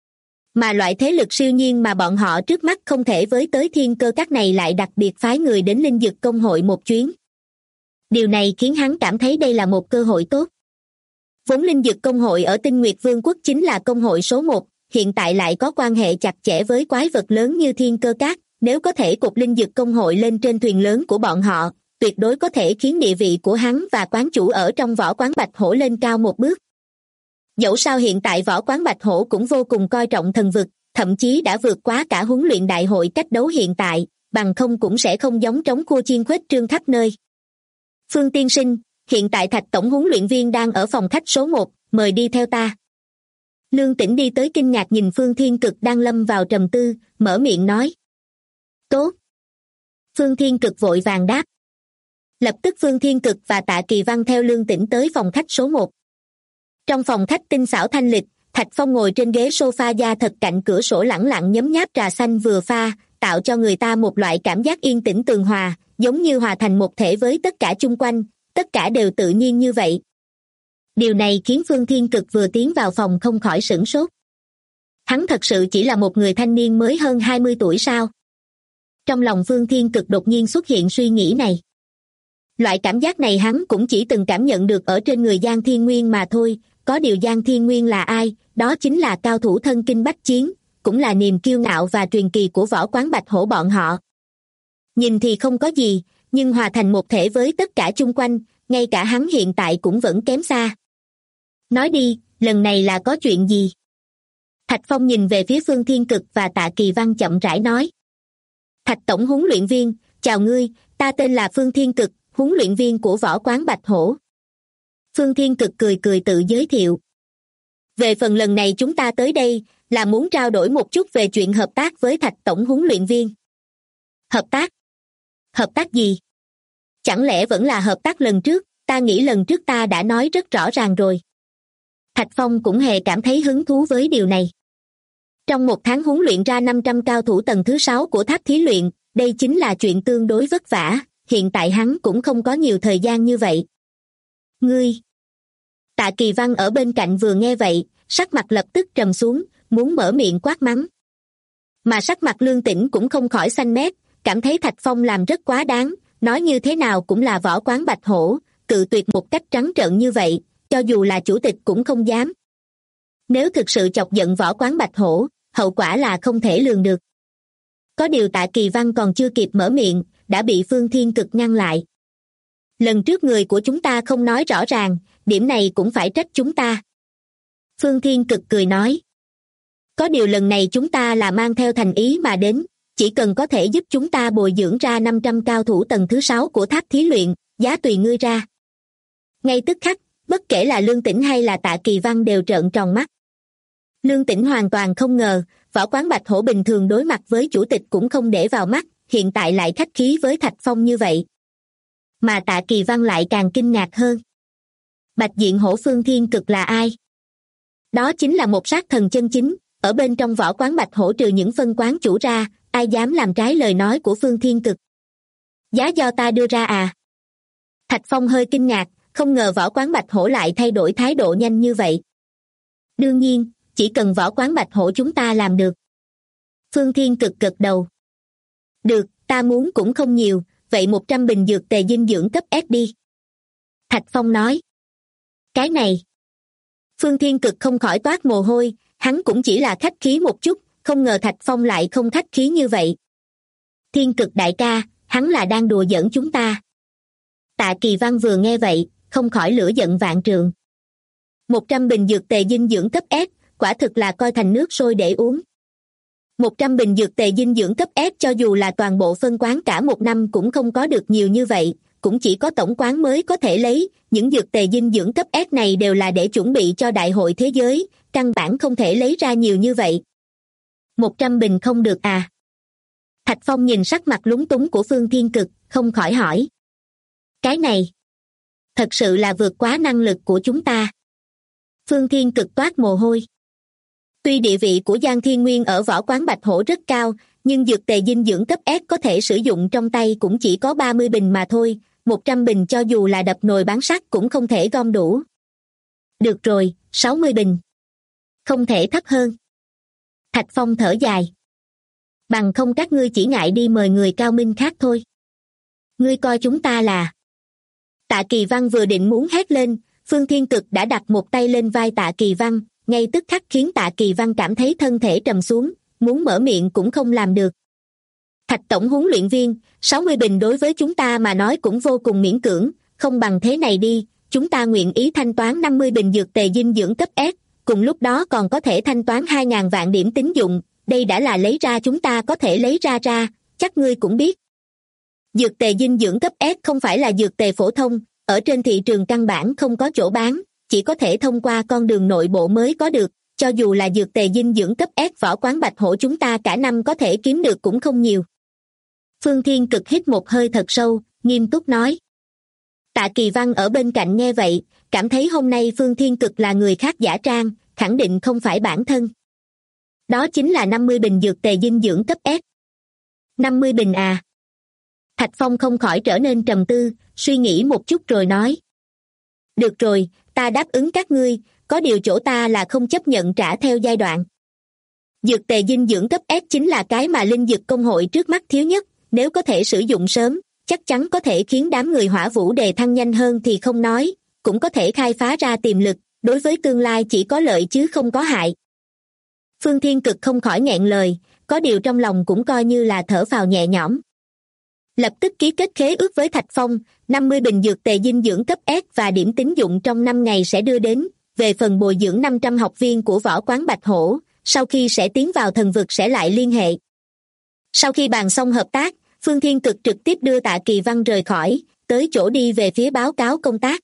S2: Mà loại thế lực siêu nhiên mà bọn họ trước mắt không thể với tới thiên cơ các này lại đặc biệt phái người đến linh dực công hội một chuyến. Điều này khiến hắn cảm thấy đây là một cơ hội tốt. Vốn linh dực công hội ở Tinh Nguyệt Vương quốc chính là công hội số 1, hiện tại lại có quan hệ chặt chẽ với quái vật lớn như thiên cơ các, nếu có thể cột linh dực công hội lên trên thuyền lớn của bọn họ, tuyệt đối có thể khiến địa vị của hắn và quán chủ ở trong võ quán Bạch Hổ lên cao một bước. Dẫu sao hiện tại võ quán Bạch Hổ cũng vô cùng coi trọng thần vực, thậm chí đã vượt quá cả huấn luyện đại hội cách đấu hiện tại, bằng không cũng sẽ không giống trống cua chiên khuếch trương khắp nơi. Phương tiên sinh, hiện tại Thạch tổng huấn luyện viên đang ở phòng khách số 1, mời đi theo ta. Lương Tĩnh đi tới kinh ngạc nhìn Phương Thiên Cực đang lâm vào trầm tư, mở miệng nói. Tốt. Phương Thiên Cực vội vàng đáp. Lập tức Phương Thiên Cực và Tạ Kỳ Văn theo Lương Tĩnh tới phòng khách số 1. Trong phòng khách tinh xảo thanh lịch, Thạch Phong ngồi trên ghế sofa da thật cạnh cửa sổ lẳng lặng nhấm nháp trà xanh vừa pha, tạo cho người ta một loại cảm giác yên tĩnh tường hòa, giống như hòa thành một thể với tất cả chung quanh, tất cả đều tự nhiên như vậy. Điều này khiến Phương Thiên Cực vừa tiến vào phòng không khỏi sửng sốt. Hắn thật sự chỉ là một người thanh niên mới hơn 20 tuổi sao? Trong lòng Phương Thiên Cực đột nhiên xuất hiện suy nghĩ này. Loại cảm giác này hắn cũng chỉ từng cảm nhận được ở trên người Giang Thiên Nguyên mà thôi, có điều Giang Thiên Nguyên là ai, đó chính là cao thủ thân kinh bách chiến, cũng là niềm kiêu ngạo và truyền kỳ của võ quán Bạch Hổ bọn họ. Nhìn thì không có gì, nhưng hòa thành một thể với tất cả chung quanh, ngay cả hắn hiện tại cũng vẫn kém xa. Nói đi, lần này là có chuyện gì? Thạch Phong nhìn về phía Phương Thiên Cực và Tạ Kỳ Văn chậm rãi nói. Thạch tổng huấn luyện viên, chào ngươi, ta tên là Phương Thiên Cực, huấn luyện viên của võ quán Bạch Hổ. Phương Thiên Cực cười cười tự giới thiệu. Về phần lần này chúng ta tới đây, là muốn trao đổi một chút về chuyện hợp tác với Thạch tổng huấn luyện viên. Hợp tác? Hợp tác gì? Chẳng lẽ vẫn là hợp tác lần trước, ta nghĩ lần trước ta đã nói rất rõ ràng rồi. Thạch Phong cũng hề cảm thấy hứng thú với điều này. Trong một tháng huấn luyện ra 500 cao thủ tầng thứ 6 của tháp thí luyện, đây chính là chuyện tương đối vất vả, hiện tại hắn cũng không có nhiều thời gian như vậy. Ngươi! Tạ Kỳ Văn ở bên cạnh vừa nghe vậy, sắc mặt lập tức trầm xuống, muốn mở miệng quát mắng. Mà sắc mặt Lương Tĩnh cũng không khỏi xanh mét, cảm thấy Thạch Phong làm rất quá đáng, nói như thế nào cũng là võ quán Bạch Hổ, cự tuyệt một cách trắng trợn như vậy, cho dù là chủ tịch cũng không dám. Nếu thực sự chọc giận võ quán Bạch Hổ, hậu quả là không thể lường được. Có điều Tạ Kỳ Văn còn chưa kịp mở miệng, đã bị Phương Thiên Cực ngăn lại. Lần trước người của chúng ta không nói rõ ràng, điểm này cũng phải trách chúng ta. Phương Thiên Cực cười nói. Có điều lần này chúng ta là mang theo thành ý mà đến, chỉ cần có thể giúp chúng ta bồi dưỡng ra 500 cao thủ tầng thứ 6 của tháp thí luyện, giá tùy ngươi ra. Ngay tức khắc, bất kể là Lương Tĩnh hay là Tạ Kỳ Văn đều trợn tròn mắt. Lương Tĩnh hoàn toàn không ngờ, võ quán Bạch Hổ bình thường đối mặt với chủ tịch cũng không để vào mắt, hiện tại lại khách khí với Thạch Phong như vậy. Mà Tạ Kỳ Văn lại càng kinh ngạc hơn. Bạch Diện Hổ Phương Thiên Cực là ai? Đó chính là một sát thần chân chính, ở bên trong võ quán Bạch Hổ trừ những phân quán chủ ra, ai dám làm trái lời nói của Phương Thiên Cực. Giá do ta đưa ra à? Thạch Phong hơi kinh ngạc, không ngờ võ quán Bạch Hổ lại thay đổi thái độ nhanh như vậy. Đương nhiên, chỉ cần võ quán Bạch Hổ chúng ta làm được. Phương Thiên Cực gật đầu. Được, ta muốn cũng không nhiều, vậy 100 bình dược tề dinh dưỡng cấp S đi. Thạch Phong nói. Cái này. Phương Thiên Cực không khỏi toát mồ hôi, hắn cũng chỉ là khách khí một chút, không ngờ Thạch Phong lại không khách khí như vậy. Thiên Cực đại ca, hắn là đang đùa giỡn chúng ta. Tạ Kỳ Văn vừa nghe vậy, không khỏi lửa giận vạn trượng. 100 bình dược tề dinh dưỡng cấp S, quả thực là coi thành nước sôi để uống. 100 bình dược tề dinh dưỡng cấp S cho dù là toàn bộ phân quán cả một năm cũng không có được nhiều như vậy, cũng chỉ có tổng quán mới có thể lấy, những dược tề dinh dưỡng cấp S này đều là để chuẩn bị cho đại hội thế giới, căn bản không thể lấy ra nhiều như vậy. 100 bình không được à? Thạch Phong nhìn sắc mặt lúng túng của Phương Thiên Cực, không khỏi hỏi. Cái này, thật sự là vượt quá năng lực của chúng ta. Phương Thiên Cực toát mồ hôi. Tuy địa vị của Giang Thiên Nguyên ở võ quán Bạch Hổ rất cao, nhưng dược tề dinh dưỡng cấp S có thể sử dụng trong tay cũng chỉ có 30 bình mà thôi, 100 bình cho dù là đập nồi bán sắt cũng không thể gom đủ. Được rồi, 60 bình. Không thể thấp hơn. Thạch Phong thở dài. Bằng không các ngươi chỉ ngại đi mời người cao minh khác thôi. Ngươi coi chúng ta là... Tạ Kỳ Văn vừa định muốn hét lên, Phương Thiên Cực đã đặt một tay lên vai Tạ Kỳ Văn, ngay tức khắc khiến Tạ Kỳ Văn cảm thấy thân thể trầm xuống, muốn mở miệng cũng không làm được. Thạch tổng huấn luyện viên, 60 bình đối với chúng ta mà nói cũng vô cùng miễn cưỡng, không bằng thế này đi, chúng ta nguyện ý thanh toán 50 bình dược tề dinh dưỡng cấp S, cùng lúc đó còn có thể thanh toán 2.000 vạn điểm tín dụng, đây đã là lấy ra chúng ta có thể lấy ra, chắc ngươi cũng biết. Dược tề dinh dưỡng cấp S không phải là dược tề phổ thông, ở trên thị trường căn bản không có chỗ bán, chỉ có thể thông qua con đường nội bộ mới có được, cho dù là dược tề dinh dưỡng cấp S võ quán Bạch Hổ chúng ta cả năm có thể kiếm được cũng không nhiều. Phương Thiên Cực hít một hơi thật sâu, nghiêm túc nói. Tạ Kỳ Văn ở bên cạnh nghe vậy, cảm thấy hôm nay Phương Thiên Cực là người khác giả trang, khẳng định không phải bản thân. Đó chính là 50 bình dược tề dinh dưỡng cấp S. 50 bình à? Thạch Phong không khỏi trở nên trầm tư, suy nghĩ một chút rồi nói. Được rồi, ta đáp ứng các ngươi, có điều chỗ ta là không chấp nhận trả theo giai đoạn. Dược tề dinh dưỡng cấp S chính là cái mà linh dược công hội trước mắt thiếu nhất, nếu có thể sử dụng sớm, chắc chắn có thể khiến đám người Hỏa Vũ đề thăng nhanh hơn thì không nói, cũng có thể khai phá ra tiềm lực, đối với tương lai chỉ có lợi chứ không có hại. Phương Thiên Cực không khỏi nghẹn lời, có điều trong lòng cũng coi như là thở phào nhẹ nhõm. Lập tức ký kết khế ước với Thạch Phong, 50 bình dược tề dinh dưỡng cấp S và điểm tín dụng trong 5 ngày sẽ đưa đến, về phần bồi dưỡng 500 học viên của võ quán Bạch Hổ, sau khi sẽ tiến vào thần vực sẽ lại liên hệ. Sau khi bàn xong hợp tác, Phương Thiên Cực trực tiếp đưa Tạ Kỳ Văn rời khỏi, tới chỗ đi về phía báo cáo công tác.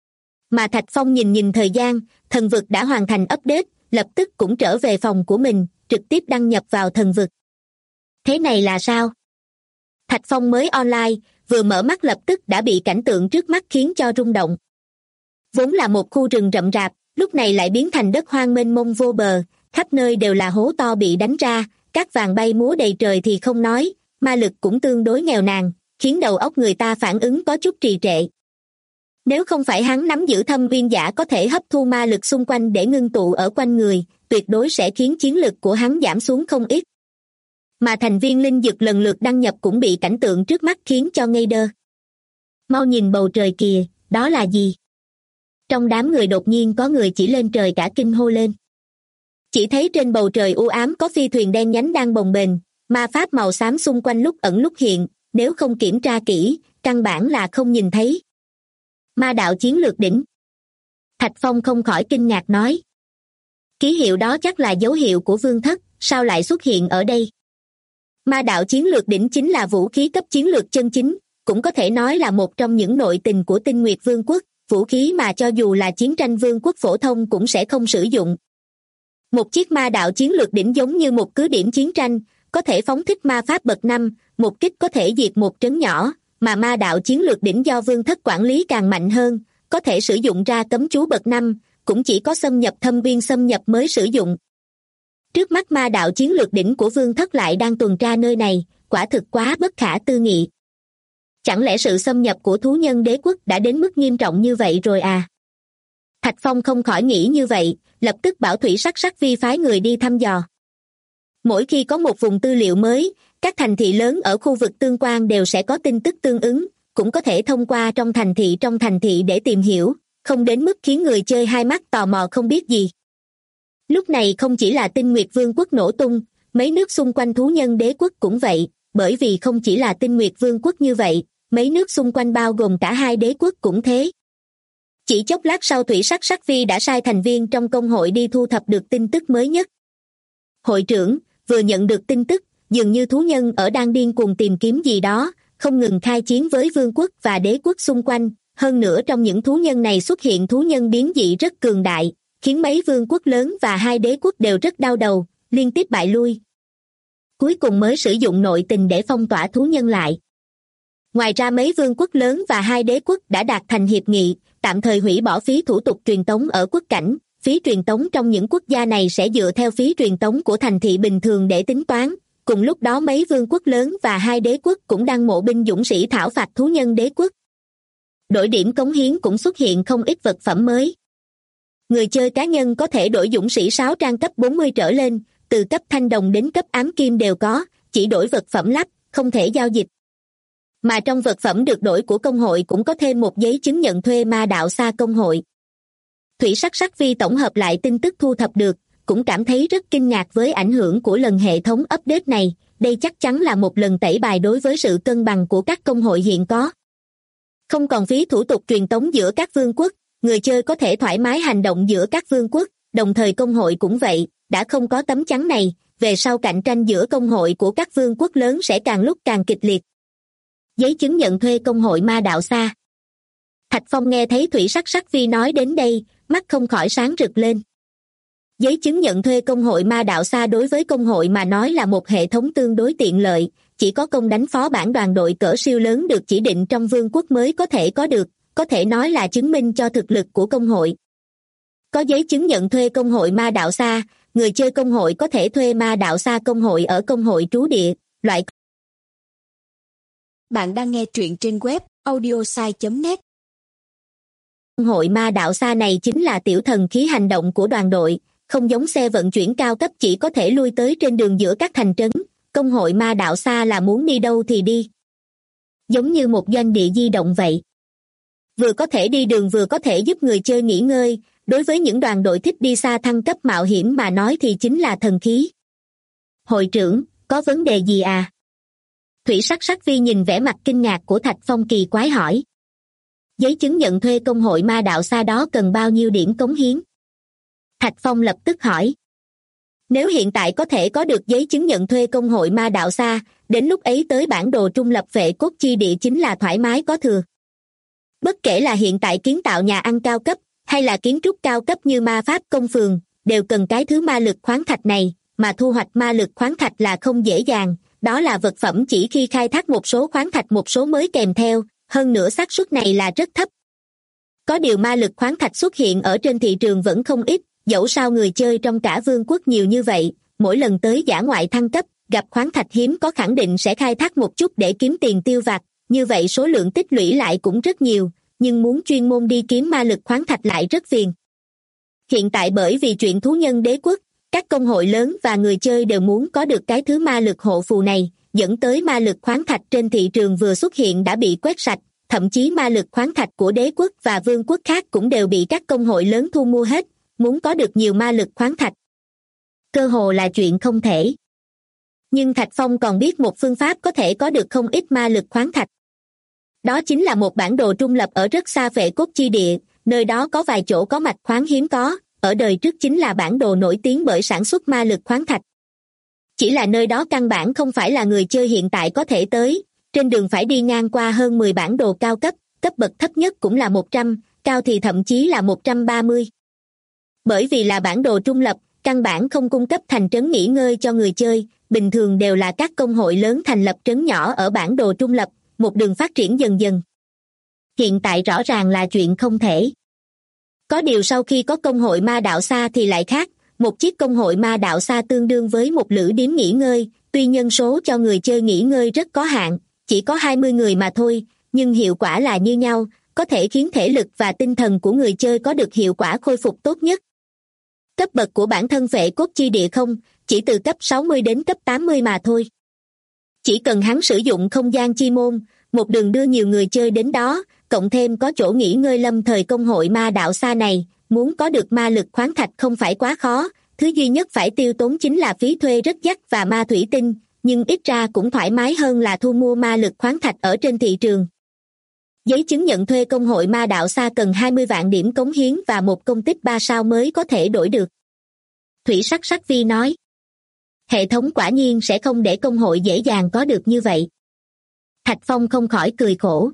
S2: Mà Thạch Phong nhìn thời gian, thần vực đã hoàn thành update, lập tức cũng trở về phòng của mình, trực tiếp đăng nhập vào thần vực. Thế này là sao? Thạch Phong mới online, vừa mở mắt lập tức đã bị cảnh tượng trước mắt khiến cho rung động. Vốn là một khu rừng rậm rạp, lúc này lại biến thành đất hoang mênh mông vô bờ, khắp nơi đều là hố to bị đánh ra, cát vàng bay múa đầy trời thì không nói, ma lực cũng tương đối nghèo nàn, khiến đầu óc người ta phản ứng có chút trì trệ. Nếu không phải hắn nắm giữ thâm uyên giả có thể hấp thu ma lực xung quanh để ngưng tụ ở quanh người, tuyệt đối sẽ khiến chiến lực của hắn giảm xuống không ít. Mà thành viên linh dược lần lượt đăng nhập cũng bị cảnh tượng trước mắt khiến cho ngây đơ. Mau nhìn bầu trời kìa, đó là gì? Trong đám người đột nhiên có người chỉ lên trời cả kinh hô lên. Chỉ thấy trên bầu trời u ám có phi thuyền đen nhánh đang bồng bềnh, ma pháp màu xám xung quanh lúc ẩn lúc hiện, nếu không kiểm tra kỹ, căn bản là không nhìn thấy. Ma đạo chiến lược đỉnh. Thạch Phong không khỏi kinh ngạc nói. Ký hiệu đó chắc là dấu hiệu của vương thất, sao lại xuất hiện ở đây? Ma đạo chiến lược đỉnh chính là vũ khí cấp chiến lược chân chính, cũng có thể nói là một trong những nội tình của Tinh Nguyệt Vương quốc, vũ khí mà cho dù là chiến tranh vương quốc phổ thông cũng sẽ không sử dụng. Một chiếc ma đạo chiến lược đỉnh giống như một cứ điểm chiến tranh, có thể phóng thích ma pháp bậc 5, một kích có thể diệt một trấn nhỏ, mà ma đạo chiến lược đỉnh do vương thất quản lý càng mạnh hơn, có thể sử dụng ra cấm chú bậc 5, cũng chỉ có xâm nhập thâm viên xâm nhập mới sử dụng. Trước mắt ma đạo chiến lược đỉnh của vương thất lại đang tuần tra nơi này, quả thực quá bất khả tư nghị. Chẳng lẽ sự xâm nhập của thú nhân đế quốc đã đến mức nghiêm trọng như vậy rồi à? Thạch Phong không khỏi nghĩ như vậy, lập tức bảo Thủy Sắc Sắc Vi phái người đi thăm dò. Mỗi khi có một vùng tư liệu mới, các thành thị lớn ở khu vực tương quan đều sẽ có tin tức tương ứng, cũng có thể thông qua trong thành thị để tìm hiểu, không đến mức khiến người chơi hai mắt tò mò không biết gì. Lúc này không chỉ là Tinh Nguyệt Vương quốc nổ tung, mấy nước xung quanh thú nhân đế quốc cũng vậy, bởi vì không chỉ là Tinh Nguyệt Vương quốc như vậy, mấy nước xung quanh bao gồm cả hai đế quốc cũng thế. Chỉ chốc lát sau Thủy Sắc Sắc Vi đã sai thành viên trong công hội đi thu thập được tin tức mới nhất. Hội trưởng, vừa nhận được tin tức, dường như thú nhân ở đang điên cuồng tìm kiếm gì đó, không ngừng khai chiến với vương quốc và đế quốc xung quanh, hơn nữa trong những thú nhân này xuất hiện thú nhân biến dị rất cường đại, khiến mấy vương quốc lớn và hai đế quốc đều rất đau đầu, liên tiếp bại lui. Cuối cùng mới sử dụng nội tình để phong tỏa thú nhân lại. Ngoài ra mấy vương quốc lớn và hai đế quốc đã đạt thành hiệp nghị, tạm thời hủy bỏ phí thủ tục truyền tống ở quốc cảnh, phí truyền tống trong những quốc gia này sẽ dựa theo phí truyền tống của thành thị bình thường để tính toán. Cùng lúc đó mấy vương quốc lớn và hai đế quốc cũng đang mộ binh dũng sĩ thảo phạt thú nhân đế quốc. Đổi điểm cống hiến cũng xuất hiện không ít vật phẩm mới. Người chơi cá nhân có thể đổi dũng sĩ 6 trang cấp 40 trở lên, từ cấp thanh đồng đến cấp ám kim đều có, chỉ đổi vật phẩm lắp, không thể giao dịch. Mà trong vật phẩm được đổi của công hội cũng có thêm một giấy chứng nhận thuê ma đạo xa công hội. Thủy Sắc Sắc Vi tổng hợp lại tin tức thu thập được, cũng cảm thấy rất kinh ngạc với ảnh hưởng của lần hệ thống update này, đây chắc chắn là một lần tẩy bài đối với sự cân bằng của các công hội hiện có. Không còn phí thủ tục truyền tống giữa các vương quốc, người chơi có thể thoải mái hành động giữa các vương quốc, đồng thời công hội cũng vậy, đã không có tấm chắn này, về sau cạnh tranh giữa công hội của các vương quốc lớn sẽ càng lúc càng kịch liệt. Giấy chứng nhận thuê công hội ma đạo xa. Thạch Phong nghe thấy Thủy Sắc Sắc Vi nói đến đây, mắt không khỏi sáng rực lên. Giấy chứng nhận thuê công hội ma đạo xa đối với công hội mà nói là một hệ thống tương đối tiện lợi, chỉ có công đánh phó bản đoàn đội cỡ siêu lớn được chỉ định trong vương quốc mới có thể có được, có thể nói là chứng minh cho thực lực của công hội. Có giấy chứng nhận thuê công hội ma đạo xa, người chơi công hội có thể thuê ma đạo xa công hội ở công hội trú địa, loại.
S3: Bạn đang nghe truyện trên web audiosai.net.
S2: Công hội ma đạo xa này chính là tiểu thần khí hành động của đoàn đội, không giống xe vận chuyển cao cấp chỉ có thể lui tới trên đường giữa các thành trấn, công hội ma đạo xa là muốn đi đâu thì đi. Giống như một doanh địa di động vậy. Vừa có thể đi đường vừa có thể giúp người chơi nghỉ ngơi, đối với những đoàn đội thích đi xa thăng cấp mạo hiểm mà nói thì chính là thần khí. Hội trưởng, có vấn đề gì à? Thủy Sắc Sắc Vi nhìn vẻ mặt kinh ngạc của Thạch Phong kỳ quái hỏi. Giấy chứng nhận thuê công hội ma đạo xa đó cần bao nhiêu điểm cống hiến? Thạch Phong lập tức hỏi. Nếu hiện tại có thể có được giấy chứng nhận thuê công hội ma đạo xa, đến lúc ấy tới bản đồ trung lập vệ cốt chi địa chính là thoải mái có thừa. Bất kể là hiện tại kiến tạo nhà ăn cao cấp, hay là kiến trúc cao cấp như ma pháp công phường, đều cần cái thứ ma lực khoáng thạch này, mà thu hoạch ma lực khoáng thạch là không dễ dàng, đó là vật phẩm chỉ khi khai thác một số khoáng thạch một số mới kèm theo, hơn nữa xác suất này là rất thấp. Có điều ma lực khoáng thạch xuất hiện ở trên thị trường vẫn không ít, dẫu sao người chơi trong cả vương quốc nhiều như vậy, mỗi lần tới dã ngoại thăng cấp, gặp khoáng thạch hiếm có khẳng định sẽ khai thác một chút để kiếm tiền tiêu vặt, như vậy số lượng tích lũy lại cũng rất nhiều, nhưng muốn chuyên môn đi kiếm ma lực khoáng thạch lại rất phiền. Hiện tại bởi vì chuyện thú nhân đế quốc, các công hội lớn và người chơi đều muốn có được cái thứ ma lực hộ phù này, dẫn tới ma lực khoáng thạch trên thị trường vừa xuất hiện đã bị quét sạch, thậm chí ma lực khoáng thạch của đế quốc và vương quốc khác cũng đều bị các công hội lớn thu mua hết, muốn có được nhiều ma lực khoáng thạch. Cơ hồ là chuyện không thể. Nhưng Thạch Phong còn biết một phương pháp có thể có được không ít ma lực khoáng thạch. Đó chính là một bản đồ trung lập ở rất xa vệ cốt chi địa, nơi đó có vài chỗ có mạch khoáng hiếm có, ở đời trước chính là bản đồ nổi tiếng bởi sản xuất ma lực khoáng thạch. Chỉ là nơi đó căn bản không phải là người chơi hiện tại có thể tới, trên đường phải đi ngang qua hơn 10 bản đồ cao cấp, cấp bậc thấp nhất cũng là 100, cao thì thậm chí là 130. Bởi vì là bản đồ trung lập, căn bản không cung cấp thành trấn nghỉ ngơi cho người chơi, bình thường đều là các công hội lớn thành lập trấn nhỏ ở bản đồ trung lập, một đường phát triển dần dần. Hiện tại rõ ràng là chuyện không thể. Có điều sau khi có công hội ma đạo xa thì lại khác, một chiếc công hội ma đạo xa tương đương với một lữ điếm nghỉ ngơi, tuy nhân số cho người chơi nghỉ ngơi rất có hạn, chỉ có 20 người mà thôi, nhưng hiệu quả là như nhau, có thể khiến thể lực và tinh thần của người chơi có được hiệu quả khôi phục tốt nhất. Cấp bậc của bản thân vệ cốt chi địa không, chỉ từ cấp 60 đến cấp 80 mà thôi. Chỉ cần hắn sử dụng không gian chi môn, một đường đưa nhiều người chơi đến đó, cộng thêm có chỗ nghỉ ngơi lâm thời công hội ma đạo xa này, muốn có được ma lực khoáng thạch không phải quá khó, thứ duy nhất phải tiêu tốn chính là phí thuê rất dắt và ma thủy tinh, nhưng ít ra cũng thoải mái hơn là thu mua ma lực khoáng thạch ở trên thị trường. Giấy chứng nhận thuê công hội ma đạo xa cần 20 vạn điểm cống hiến và một công tích 3 sao mới có thể đổi được. Thủy Sắc Sắc Vi nói. Hệ thống quả nhiên sẽ không để công hội dễ dàng có được như vậy. Thạch Phong không khỏi cười khổ.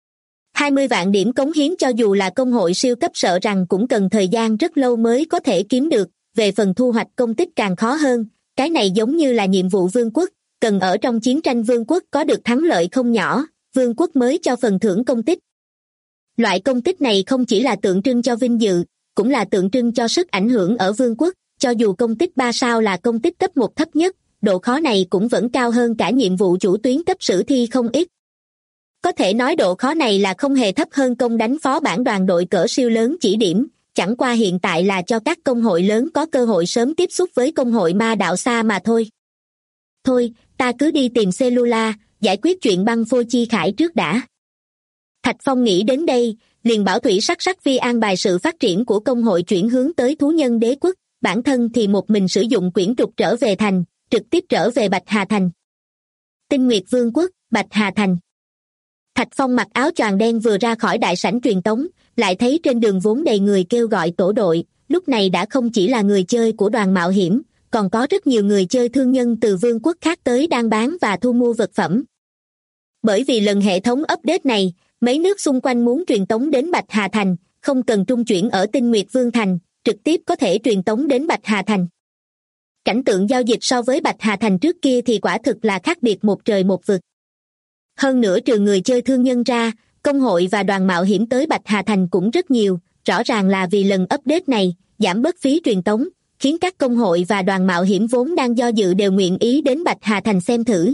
S2: 20 vạn điểm cống hiến cho dù là công hội siêu cấp sợ rằng cũng cần thời gian rất lâu mới có thể kiếm được, về phần thu hoạch công tích càng khó hơn, cái này giống như là nhiệm vụ vương quốc, cần ở trong chiến tranh vương quốc có được thắng lợi không nhỏ, vương quốc mới cho phần thưởng công tích. Loại công tích này không chỉ là tượng trưng cho vinh dự, cũng là tượng trưng cho sức ảnh hưởng ở vương quốc, cho dù công tích 3 sao là công tích cấp 1 thấp nhất, độ khó này cũng vẫn cao hơn cả nhiệm vụ chủ tuyến cấp sử thi không ít. Có thể nói độ khó này là không hề thấp hơn công đánh phó bản đoàn đội cỡ siêu lớn chỉ điểm, chẳng qua hiện tại là cho các công hội lớn có cơ hội sớm tiếp xúc với công hội ma đạo xa mà thôi. Thôi, ta cứ đi tìm Cellula, giải quyết chuyện băng phôi chi khải trước đã. Thạch Phong nghĩ đến đây, liền bảo Thủy Sắc Sắc Vi an bài sự phát triển của công hội chuyển hướng tới thú nhân đế quốc, bản thân thì một mình sử dụng quyển trục trở về thành, trực tiếp trở về Bạch Hà Thành. Tinh Nguyệt Vương quốc, Bạch Hà Thành. Thạch Phong mặc áo choàng đen vừa ra khỏi đại sảnh truyền tống, lại thấy trên đường vốn đầy người kêu gọi tổ đội, lúc này đã không chỉ là người chơi của đoàn mạo hiểm, còn có rất nhiều người chơi thương nhân từ vương quốc khác tới đang bán và thu mua vật phẩm. Bởi vì lần hệ thống update này, mấy nước xung quanh muốn truyền tống đến Bạch Hà Thành, không cần trung chuyển ở Tinh Nguyệt Vương Thành, trực tiếp có thể truyền tống đến Bạch Hà Thành. Cảnh tượng giao dịch so với Bạch Hà Thành trước kia thì quả thực là khác biệt một trời một vực. Hơn nữa trừ người chơi thương nhân ra, công hội và đoàn mạo hiểm tới Bạch Hà Thành cũng rất nhiều, rõ ràng là vì lần update này, giảm bớt phí truyền tống, khiến các công hội và đoàn mạo hiểm vốn đang do dự đều nguyện ý đến Bạch Hà Thành xem thử.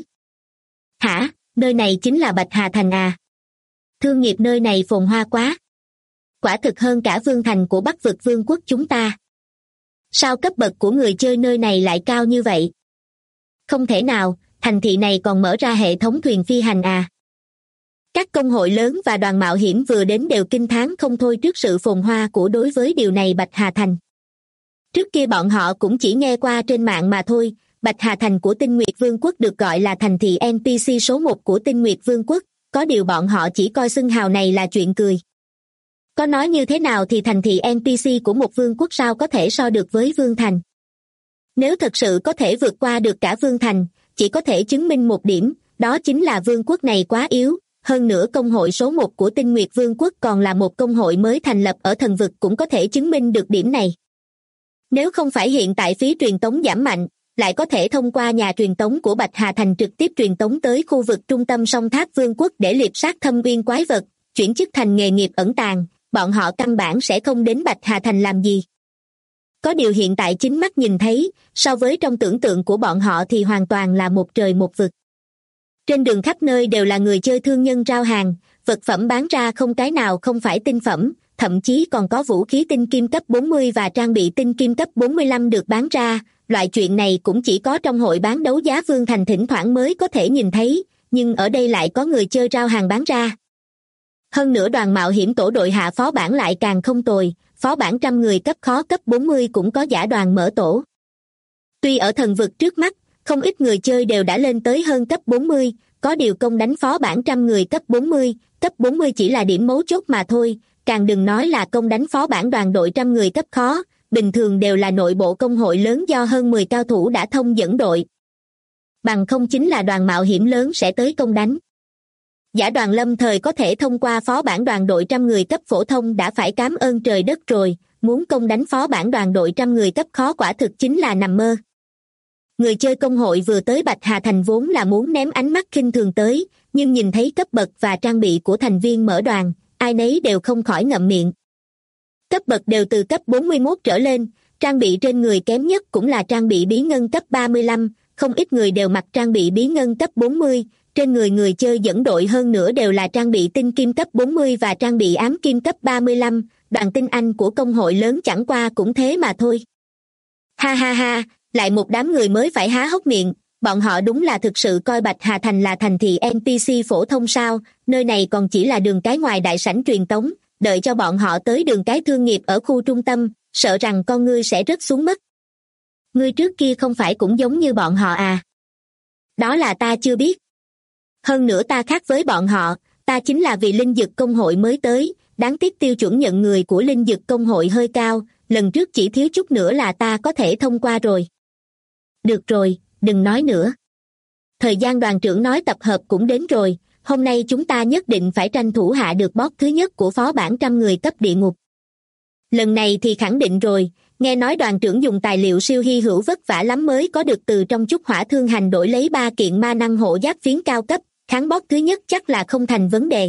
S2: Hả, nơi này chính là Bạch Hà Thành à? Thương nghiệp nơi này phồn hoa quá. Quả thực hơn cả vương thành của Bắc vực vương quốc chúng ta. Sao cấp bậc của người chơi nơi này lại cao như vậy? Không thể nào, thành thị này còn mở ra hệ thống thuyền phi hành à? Các công hội lớn và đoàn mạo hiểm vừa đến đều kinh thán không thôi trước sự phồn hoa của đối với điều này Bạch Hà Thành. Trước kia bọn họ cũng chỉ nghe qua trên mạng mà thôi, Bạch Hà Thành của Tinh Nguyệt Vương quốc được gọi là thành thị NPC số 1 của Tinh Nguyệt Vương quốc, có điều bọn họ chỉ coi xưng hào này là chuyện cười. Có nói như thế nào thì thành thị NPC của một vương quốc sao có thể so được với Vương Thành. Nếu thật sự có thể vượt qua được cả Vương Thành, chỉ có thể chứng minh một điểm, đó chính là vương quốc này quá yếu. Hơn nữa công hội số 1 của Tinh Nguyệt Vương quốc còn là một công hội mới thành lập ở thần vực cũng có thể chứng minh được điểm này. Nếu không phải hiện tại phí truyền tống giảm mạnh, lại có thể thông qua nhà truyền tống của Bạch Hà Thành trực tiếp truyền tống tới khu vực trung tâm song tháp vương quốc để liệp sát thâm uyên quái vật, chuyển chức thành nghề nghiệp ẩn tàng, bọn họ căn bản sẽ không đến Bạch Hà Thành làm gì. Có điều hiện tại chính mắt nhìn thấy, so với trong tưởng tượng của bọn họ thì hoàn toàn là một trời một vực. Trên đường khắp nơi đều là người chơi thương nhân rao hàng, vật phẩm bán ra không cái nào không phải tinh phẩm, thậm chí còn có vũ khí tinh kim cấp 40 và trang bị tinh kim cấp 45 được bán ra. Loại chuyện này cũng chỉ có trong hội bán đấu giá Vương Thành thỉnh thoảng mới có thể nhìn thấy, nhưng ở đây lại có người chơi rao hàng bán ra. Hơn nữa đoàn mạo hiểm tổ đội hạ phó bản lại càng không tồi, phó bản 100 người cấp khó cấp 40 cũng có giả đoàn mở tổ. Tuy ở thần vực trước mắt, không ít người chơi đều đã lên tới hơn cấp 40, có điều công đánh phó bản 100 người cấp 40 chỉ là điểm mấu chốt mà thôi, càng đừng nói là công đánh phó bản đoàn đội 100 người cấp khó, bình thường đều là nội bộ công hội lớn do hơn 10 cao thủ đã thông dẫn đội. Bằng không chính là đoàn mạo hiểm lớn sẽ tới công đánh. Giả đoàn lâm thời có thể thông qua phó bản đoàn đội 100 người cấp phổ thông đã phải cảm ơn trời đất rồi, muốn công đánh phó bản đoàn đội 100 người cấp khó quả thực chính là nằm mơ. Người chơi công hội vừa tới Bạch Hà Thành vốn là muốn ném ánh mắt khinh thường tới, nhưng nhìn thấy cấp bậc và trang bị của thành viên mở đoàn, ai nấy đều không khỏi ngậm miệng. Cấp bậc đều từ cấp 41 trở lên, trang bị trên người kém nhất cũng là trang bị bí ngân cấp 35, không ít người đều mặc trang bị bí ngân cấp 40, trên người người chơi dẫn đội hơn nữa đều là trang bị tinh kim cấp 40 và trang bị ám kim cấp 35, đoàn tinh anh của công hội lớn chẳng qua cũng thế mà thôi. Ha ha ha, lại một đám người mới phải há hốc miệng, Bọn họ đúng là thực sự coi Bạch Hà Thành là thành thị NPC phổ thông sao? Nơi này còn chỉ là đường cái ngoài đại sảnh truyền tống, đợi cho bọn họ tới đường cái thương nghiệp ở khu trung tâm, sợ rằng con ngươi sẽ rớt xuống mất. Ngươi trước kia không phải cũng giống như bọn họ à? Đó là ta chưa biết. Hơn nữa ta khác với bọn họ, ta chính là vì linh dực công hội mới tới, đáng tiếc tiêu chuẩn nhận người của linh dực công hội hơi cao, lần trước chỉ thiếu chút nữa là ta có thể thông qua rồi. Được rồi, đừng nói nữa. Thời gian đoàn trưởng nói tập hợp cũng đến rồi, hôm nay chúng ta nhất định phải tranh thủ hạ được boss thứ nhất của phó bản 100 người cấp địa ngục. Lần này thì khẳng định rồi, nghe nói đoàn trưởng dùng tài liệu siêu hy hữu vất vả lắm mới có được từ trong Chúc Hỏa Thương Hành đổi lấy 3 kiện ma năng hộ giáp phiến cao cấp, kháng boss thứ nhất chắc là không thành vấn đề.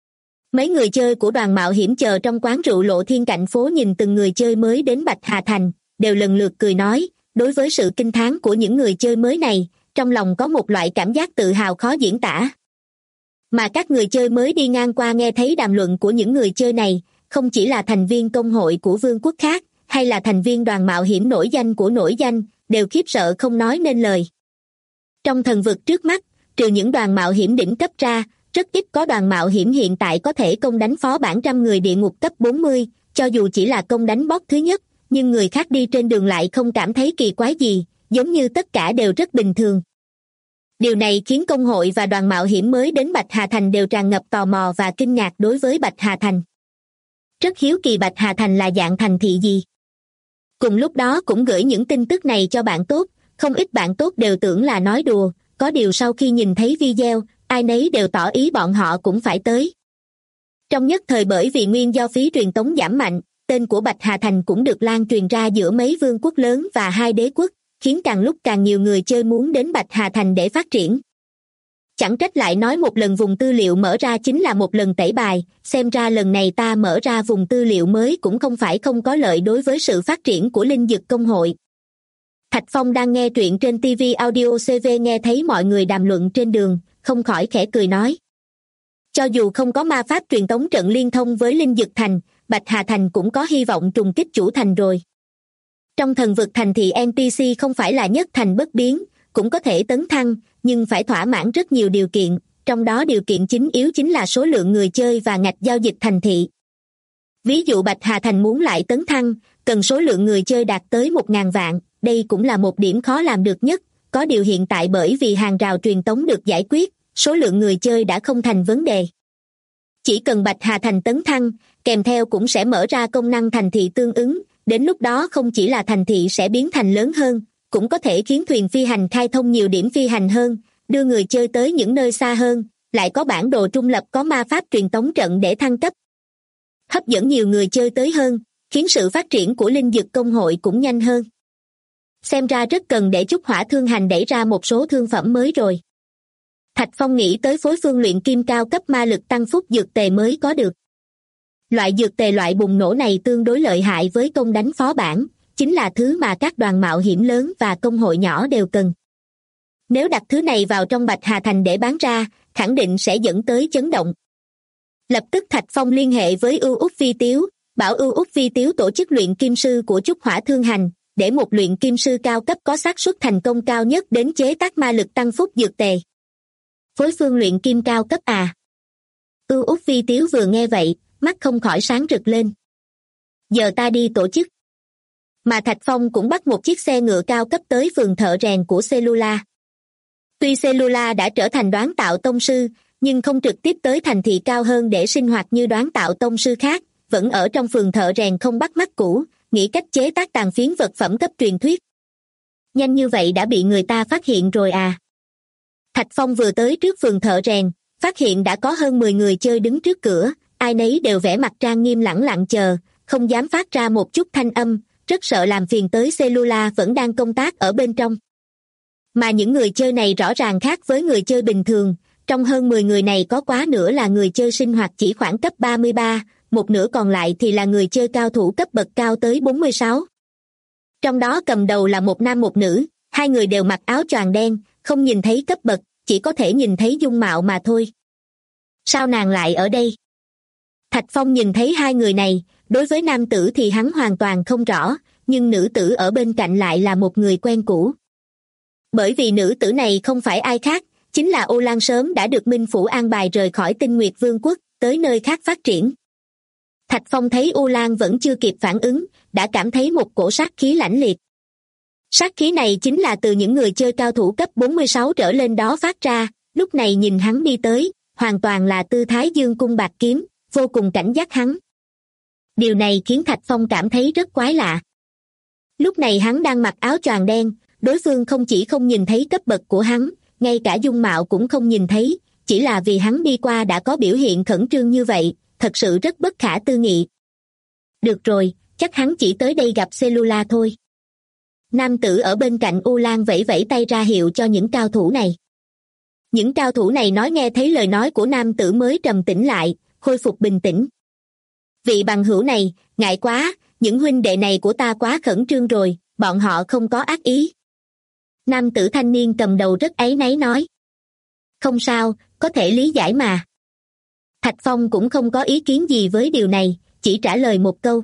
S2: Mấy người chơi của đoàn mạo hiểm chờ trong quán rượu Lộ Thiên cạnh phố nhìn từng người chơi mới đến Bạch Hà Thành, đều lần lượt cười nói, đối với sự kinh thán của những người chơi mới này, trong lòng có một loại cảm giác tự hào khó diễn tả. Mà các người chơi mới đi ngang qua nghe thấy đàm luận của những người chơi này, không chỉ là thành viên công hội của vương quốc khác, hay là thành viên đoàn mạo hiểm nổi danh của nổi danh, đều khiếp sợ không nói nên lời. Trong thần vực trước mắt, trừ những đoàn mạo hiểm đỉnh cấp ra, rất ít có đoàn mạo hiểm hiện tại có thể công đánh phó bản 100 người địa ngục cấp 40, cho dù chỉ là công đánh boss thứ nhất, nhưng người khác đi trên đường lại không cảm thấy kỳ quái gì, giống như tất cả đều rất bình thường. Điều này khiến công hội và đoàn mạo hiểm mới đến Bạch Hà Thành đều tràn ngập tò mò và kinh ngạc đối với Bạch Hà Thành. Rất hiếu kỳ Bạch Hà Thành là dạng thành thị gì. Cùng lúc đó cũng gửi những tin tức này cho bạn tốt, không ít bạn tốt đều tưởng là nói đùa, có điều sau khi nhìn thấy video, ai nấy đều tỏ ý bọn họ cũng phải tới. Trong nhất thời bởi vì nguyên do phí truyền tống giảm mạnh, tên của Bạch Hà Thành cũng được lan truyền ra giữa mấy vương quốc lớn và hai đế quốc, khiến càng lúc càng nhiều người chơi muốn đến Bạch Hà Thành để phát triển. Chẳng trách lại nói một lần vùng tư liệu mở ra chính là một lần tẩy bài, xem ra lần này ta mở ra vùng tư liệu mới cũng không phải không có lợi đối với sự phát triển của linh dực công hội. Thạch Phong đang nghe truyện trên TV Audio CV nghe thấy mọi người đàm luận trên đường, không khỏi khẽ cười nói. Cho dù không có ma pháp truyền tống trận liên thông với linh dực thành, Bạch Hà Thành cũng có hy vọng trùng kích chủ thành rồi. Trong thần vực thành thị NPC không phải là nhất thành bất biến, cũng có thể tấn thăng, nhưng phải thỏa mãn rất nhiều điều kiện, trong đó điều kiện chính yếu chính là số lượng người chơi và ngạch giao dịch thành thị. Ví dụ Bạch Hà Thành muốn lại tấn thăng, cần số lượng người chơi đạt tới 1.000 vạn, đây cũng là một điểm khó làm được nhất, có điều hiện tại bởi vì hàng rào truyền tống được giải quyết, số lượng người chơi đã không thành vấn đề. Chỉ cần Bạch Hà Thành tấn thăng, kèm theo cũng sẽ mở ra công năng thành thị tương ứng, đến lúc đó không chỉ là thành thị sẽ biến thành lớn hơn, cũng có thể khiến thuyền phi hành khai thông nhiều điểm phi hành hơn, đưa người chơi tới những nơi xa hơn, lại có bản đồ trung lập có ma pháp truyền tống trận để thăng cấp. Hấp dẫn nhiều người chơi tới hơn, khiến sự phát triển của linh dực công hội cũng nhanh hơn. Xem ra rất cần để Chúc Hỏa Thương Hành đẩy ra một số thương phẩm mới rồi. Thạch Phong nghĩ tới phối phương luyện kim cao cấp ma lực tăng phúc dược tề mới có được. Loại dược tề loại bùng nổ này tương đối lợi hại với công đánh phó bản, chính là thứ mà các đoàn mạo hiểm lớn và công hội nhỏ đều cần. Nếu đặt thứ này vào trong Bạch Hà Thành để bán ra, khẳng định sẽ dẫn tới chấn động. Lập tức Thạch Phong liên hệ với Ưu Úc Vi Tiếu, bảo Ưu Úc Vi Tiếu tổ chức luyện kim sư của Chúc Hỏa Thương Hành, để một luyện kim sư cao cấp có xác suất thành công cao nhất đến chế tác ma lực tăng phúc dược tề. Phối phương luyện kim cao cấp à? Ưu Úc Vi Tiếu vừa nghe vậy, mắt không khỏi sáng rực lên. Giờ ta đi tổ chức. Mà Thạch Phong cũng bắt một chiếc xe ngựa cao cấp tới phường thợ rèn của Cellula. Tuy Cellula đã trở thành đoán tạo tông sư, nhưng không trực tiếp tới thành thị cao hơn để sinh hoạt như đoán tạo tông sư khác, vẫn ở trong phường thợ rèn không bắt mắt cũ, nghĩ cách chế tác tàn phiến vật phẩm cấp truyền thuyết. Nhanh như vậy đã bị người ta phát hiện rồi à? Thạch Phong vừa tới trước phường thợ rèn, phát hiện đã có hơn 10 người chơi đứng trước cửa, ai nấy đều vẻ mặt trang nghiêm lẳng lặng chờ, không dám phát ra một chút thanh âm, rất sợ làm phiền tới Cellula vẫn đang công tác ở bên trong. Mà những người chơi này rõ ràng khác với người chơi bình thường, trong hơn 10 người này có quá nửa là người chơi sinh hoạt chỉ khoảng cấp 33, một nửa còn lại thì là người chơi cao thủ cấp bậc cao tới 46. Trong đó cầm đầu là một nam một nữ, hai người đều mặc áo choàng đen, không nhìn thấy cấp bậc, chỉ có thể nhìn thấy dung mạo mà thôi. Sao nàng lại ở đây? Thạch Phong nhìn thấy hai người này, đối với nam tử thì hắn hoàn toàn không rõ, nhưng nữ tử ở bên cạnh lại là một người quen cũ. Bởi vì nữ tử này không phải ai khác, chính là Ô Lan sớm đã được Minh Phủ an bài rời khỏi Tinh Nguyệt Vương quốc, tới nơi khác phát triển. Thạch Phong thấy Ô Lan vẫn chưa kịp phản ứng, đã cảm thấy một cổ sát khí lãnh liệt. Sát khí này chính là từ những người chơi cao thủ cấp 46 trở lên đó phát ra, lúc này nhìn hắn đi tới, hoàn toàn là tư thái dương cung bạc kiếm, vô cùng cảnh giác hắn. Điều này khiến Thạch Phong cảm thấy rất quái lạ. Lúc này hắn đang mặc áo choàng đen, đối phương không chỉ không nhìn thấy cấp bậc của hắn, ngay cả dung mạo cũng không nhìn thấy, chỉ là vì hắn đi qua đã có biểu hiện khẩn trương như vậy, thật sự rất bất khả tư nghị. Được rồi, chắc hắn chỉ tới đây gặp Cellula thôi. Nam tử ở bên cạnh U Lan vẫy vẫy tay ra hiệu cho những cao thủ này. Những cao thủ này nói nghe thấy lời nói của nam tử mới trầm tĩnh lại, khôi phục bình tĩnh. Vị bằng hữu này, ngại quá, những huynh đệ này của ta quá khẩn trương rồi, bọn họ không có ác ý. Nam tử thanh niên cầm đầu rất áy náy nói. Không sao, có thể lý giải mà. Thạch Phong cũng không có ý kiến gì với điều này, chỉ trả lời một câu.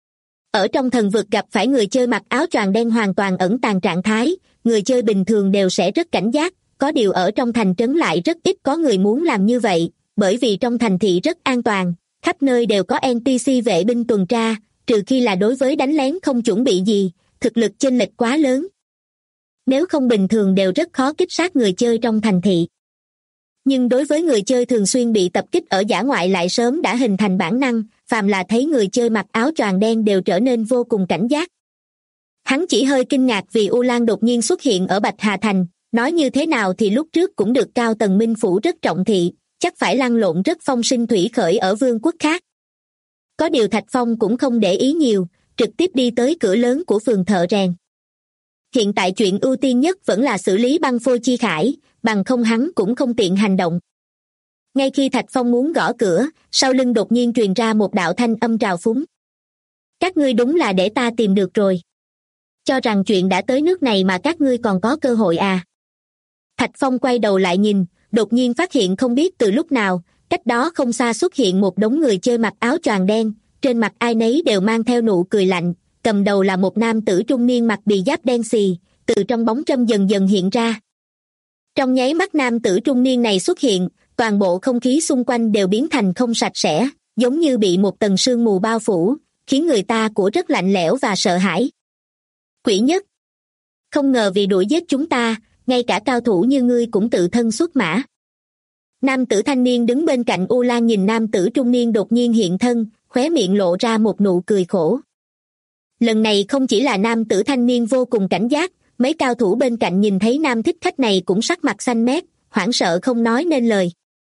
S2: Ở trong thần vực gặp phải người chơi mặc áo choàng đen hoàn toàn ẩn tàng trạng thái, người chơi bình thường đều sẽ rất cảnh giác, có điều ở trong thành trấn lại rất ít có người muốn làm như vậy, bởi vì trong thành thị rất an toàn, khắp nơi đều có NPC vệ binh tuần tra, trừ khi là đối với đánh lén không chuẩn bị gì, thực lực chênh lệch quá lớn. Nếu không bình thường đều rất khó kích sát người chơi trong thành thị. Nhưng đối với người chơi thường xuyên bị tập kích ở dã ngoại lại sớm đã hình thành bản năng, phàm là thấy người chơi mặc áo choàng đen đều trở nên vô cùng cảnh giác. Hắn chỉ hơi kinh ngạc vì U Lan đột nhiên xuất hiện ở Bạch Hà Thành, nói như thế nào thì lúc trước cũng được cao tầng Minh Phủ rất trọng thị, chắc phải lăn lộn rất phong sinh thủy khởi ở vương quốc khác. Có điều Thạch Phong cũng không để ý nhiều, trực tiếp đi tới cửa lớn của phường thợ rèn. Hiện tại chuyện ưu tiên nhất vẫn là xử lý băng phôi chi khải, bằng không hắn cũng không tiện hành động. Ngay khi Thạch Phong muốn gõ cửa, sau lưng đột nhiên truyền ra một đạo thanh âm trào phúng. Các ngươi đúng là để ta tìm được rồi. Cho rằng chuyện đã tới nước này mà các ngươi còn có cơ hội à? Thạch Phong quay đầu lại nhìn, đột nhiên phát hiện không biết từ lúc nào, cách đó không xa xuất hiện một đống người chơi mặc áo choàng đen, trên mặt ai nấy đều mang theo nụ cười lạnh, cầm đầu là một nam tử trung niên mặc bì giáp đen xì, từ trong bóng râm dần dần hiện ra. Trong nháy mắt nam tử trung niên này xuất hiện, toàn bộ không khí xung quanh đều biến thành không sạch sẽ, giống như bị một tầng sương mù bao phủ, khiến người ta của rất lạnh lẽo và sợ hãi. Quỷ nhất! Không ngờ vì đuổi giết chúng ta, ngay cả cao thủ như ngươi cũng tự thân xuất mã. Nam tử thanh niên đứng bên cạnh U Lan nhìn nam tử trung niên đột nhiên hiện thân, khóe miệng lộ ra một nụ cười khổ. Lần này không chỉ là nam tử thanh niên vô cùng cảnh giác, mấy cao thủ bên cạnh nhìn thấy nam thích khách này cũng sắc mặt xanh mét, hoảng sợ không nói nên lời.